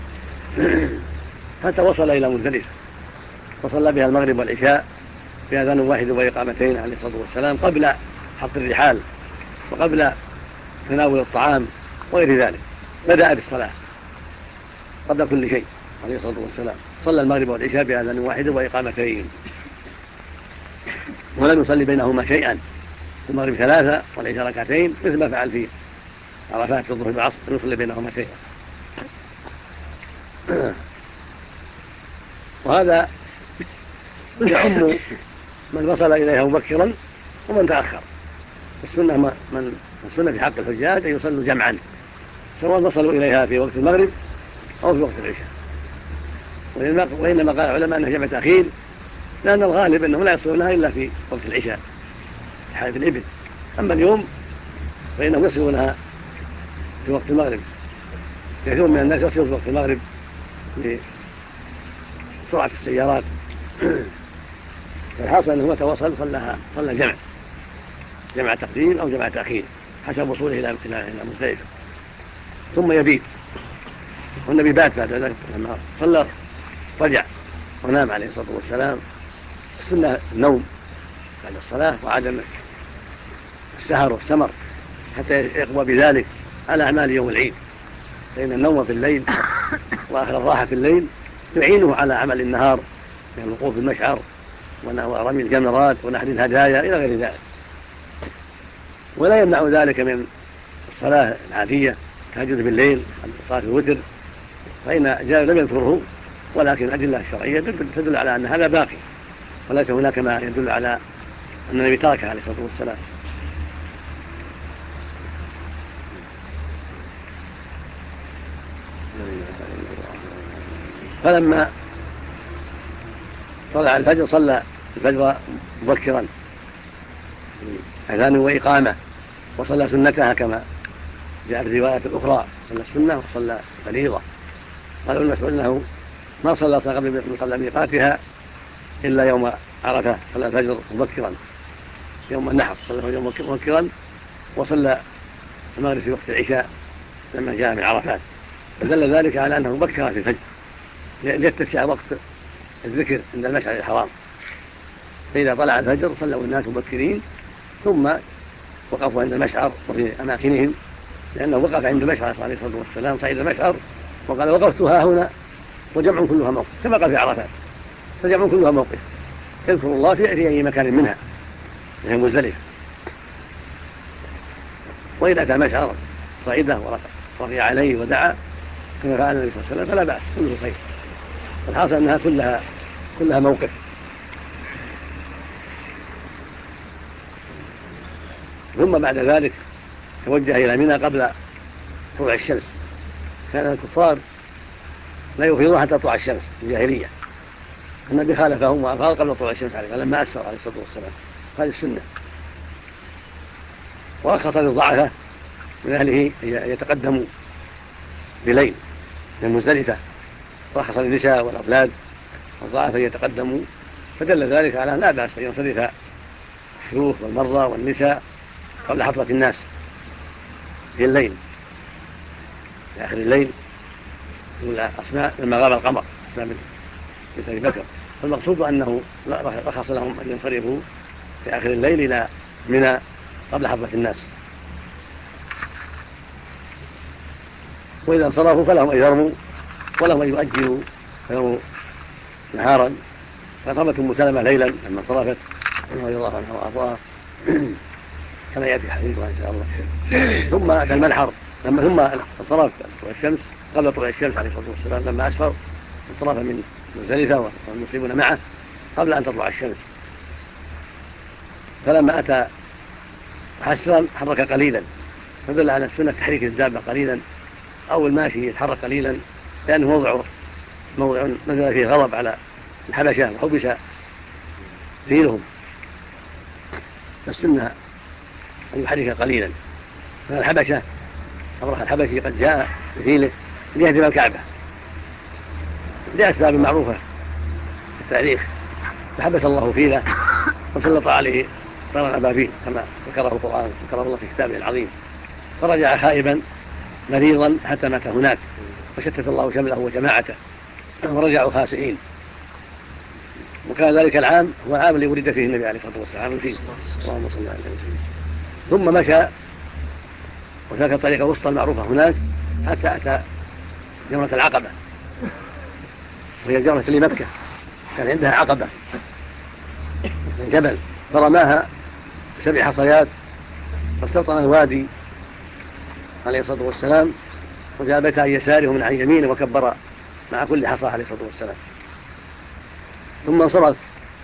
حتى وصل إلى مزدلفة وصلى بها المغرب والعشاء بأذان واحد وإقامتين عليه الصلاة والسلام قبل حط الرحال وقبل تناول الطعام وغير ذلك. بدأ بالصلاة قبل كل شيء عليه الصلاة والسلام، صلى المغرب والعشاء بأذان واحد وإقامتين، ولم يصلي بينهما شيئا، المغرب 3 والعشاء 2 مثل ما فعل في عرفات الظهر والعصر، لم يصلي بينهما شيئا. وهذا يعم من وصل إليها مبكرا ومن تأخر. السنة في حق الحجاج أن يصلوا جمعا سواء وصلوا إليها في وقت المغرب أو في وقت العشاء. وإنما قال العلماء أنه جمع تأخير لأن الغالب أنهم لا يصلونها إلا في وقت العشاء في حالة الإبل. أما اليوم فإنهم يصلونها في وقت المغرب، كثير من الناس يصلوا في وقت المغرب لسرعة السيارات. فالحاصل أنه متى وصل صلى جمع تقديم أو جمع تأخير حسب وصوله إلى مزدلفة، ثم يبيت. والنبي بات بعد ذلك لما صلى رجع ونام عليه الصلاة والسلام. السنة النوم بعد الصلاة وعدم السهر والسمر حتى يقوى بذلك على أعمال يوم العيد، فإن النوم في الليل وآخر الراحة في الليل يعينه على عمل النهار من الوقوف بالمشعر ورمي الجمرات ونحر الهدايا إلى غير ذلك. ولا يمنع ذلك من الصلاة العادية كهجد بالليل صلاة الوتر، فإن جاء لم يذكره، ولكن الأدلة الشرعية تدل على أن هذا باقي، وليس هناك ما يدل على أن النبي تركه عليه الصلاة والسلام. فلما طلع الفجر صلى الفجر مبكرا أذان وإقامة، وصلى سنتها كما جاء في الروايات الأخرى، صلى السنة وصلى فريضة. قال ابن مسعود أنه ما صلى قبل ميقاتها إلا يوم عرفة، صلى الفجر مبكرا يوم النحر، صلى الفجر مبكرا وصلى المغرب في وقت العشاء لما جاء من عرفات، فدل ذلك على أنه مبكر في الفجر ليتسع وقت الذكر عند المشعر الحرام. فإذا طلع الفجر صلوا الناس مبكرين ثم وقفوا عند المشعر وفي أماكنهم، لأنه وقف عند المشعر عليه الصلاة والسلام صعد المشعر وقال وقفت ها هنا وجمع كلها موقف، كما قال في عرفات فجمع كلها موقف يذكر الله في أي مكان منها وهي مزدلفة. وإذا أتى المشعر صعده ورفع عليه ودعا كما فعل النبي صلى الله عليه وسلم فلا بأس، كله خير. الحاصل أنها كلها موقف. ثم بعد ذلك توجه إلى منى قبل طلوع الشمس. كان الكفار لا يفيضون حتى طلوع الشمس في الجاهلية، النبي خالفهم وأفاض قبل طلوع الشمس عليه فلما أسفر عليه الصلاة والسلام. هذه السنة. ورخص للضعفة من أهله يتقدموا بليل من مزدلفة، رخص للنساء والأولاد والضعفة يتقدموا، فدل ذلك على لا بأس أن ينصرف الشيوخ والمرضى والنساء قبل حضرة الناس في الليل في آخر الليل. يقول أسماء لما غاب القمر، أسماء بنت أبي بكر، فالمقصود أنه رخص لهم أن ينصرفوا في آخر الليل إلى منى قبل حضرة الناس، وإذا انصرفوا فلهم أن يرموا ولهم أن يؤجلوا فيرموا نهارا فطلبت ام سلمة ليلا لما انصرفت رضي الله عنها وارضاها كما ياتي حديثها ان شاء الله. ثم اتى المنحر ثم انصرف طلوع الشمس قبل طلوع الشمس عليه الصلاه والسلام لما اسفر انصرف من مزدلفه والمسلمون معه قبل ان تطلع الشمس. فلما اتى محسرا حرك قليلا، فدل على السنه تحريك الدابه قليلا او الماشي يتحرك قليلا، لانه موضع نزل فيه غضب على الحبشه وحبس فيلهم، فالسنه ان يحرك قليلا. فالحبشه أبرهة الحبشي قد جاء بفيله ليهدم الكعبه لاسباب معروفه في التاريخ، فحبس الله فيله وسلط عليه طيرا ابابيل كما ذكره القران ذكره الله في كتابه العظيم، فرجع خائبا مريضا حتى مات هناك، وشتت الله شمله وجماعته ورجعوا خاسئين. وكان ذلك العام هو العام الذي ولد فيه النبي عليه الصلاه والسلام فيه، اللهم صل على وسلم. ثم مشى وسلك الطريق الوسطى المعروفه هناك حتى اتى جمره العقبه، وهي الجمره لمكه، كان عندها عقبه من جبل، فرماها ب7 حصيات فاستوطن الوادي عليه الصلاه والسلام، وجاء بيت عن يساره ومن عن يمينه وكبر مع كل حصى عليه الصلاه والسلام. ثم انصرف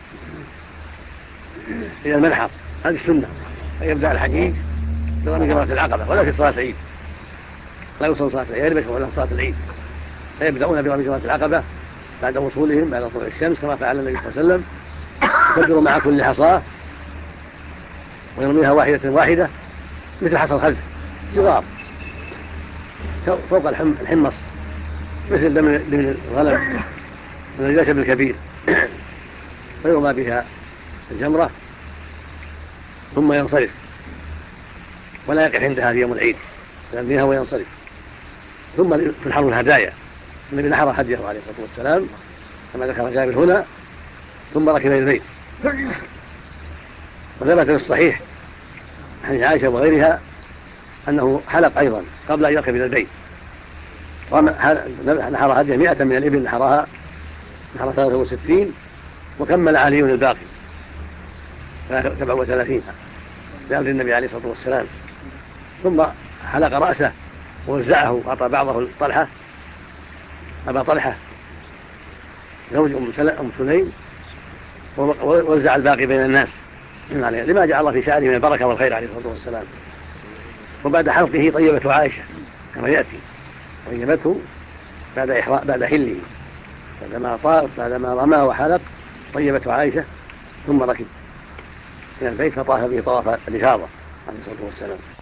الى المنحر، هذه السنه، فيبدا الحجيج برمي جمره العقبه ولا في صلاه العيد، لا يوصل صلاه العيد ولا صلاه العيد، فيبداون برمي جمره العقبه بعد وصولهم بعد طلوع الشمس كما فعل النبي صلى الله عليه وسلم، يكبر مع كل حصاه ويرميها واحده مثل حصى الخلف صغار فوق الحمص مثل دم الغنم من الجسد الكبير، فيرمى بها الجمرة ثم ينصرف ولا يقف عندها في يوم العيد، يرميها وينصرف. ثم تنحر الهدايا، النبي نحر هديه عليه الصلاة والسلام كما ذكر جابر هنا، ثم ركب البيت. وثبت في الصحيح حديث عائشة وغيرها أنه حلق أيضا قبل أن يركب إلى البيت، نحر هديه 100 من الإبل، نحر 63 وكمل علي الباقي 37 بأمر النبي عليه الصلاة والسلام. ثم حلق رأسه ووزعه وأعطى بعضه طلحة أبا طلحة زوج أم سليم، ووزع الباقي بين الناس لما جعل الله في شعره من البركة والخير عليه الصلاة والسلام. وبعد حلقه طيبته عائشة كما يأتي، طيبته بعد حله بعدما رمى وحلق طيبته عائشة، ثم ركب من البيت فطاف به طواف الإفاضة عليه الصلاة والسلام.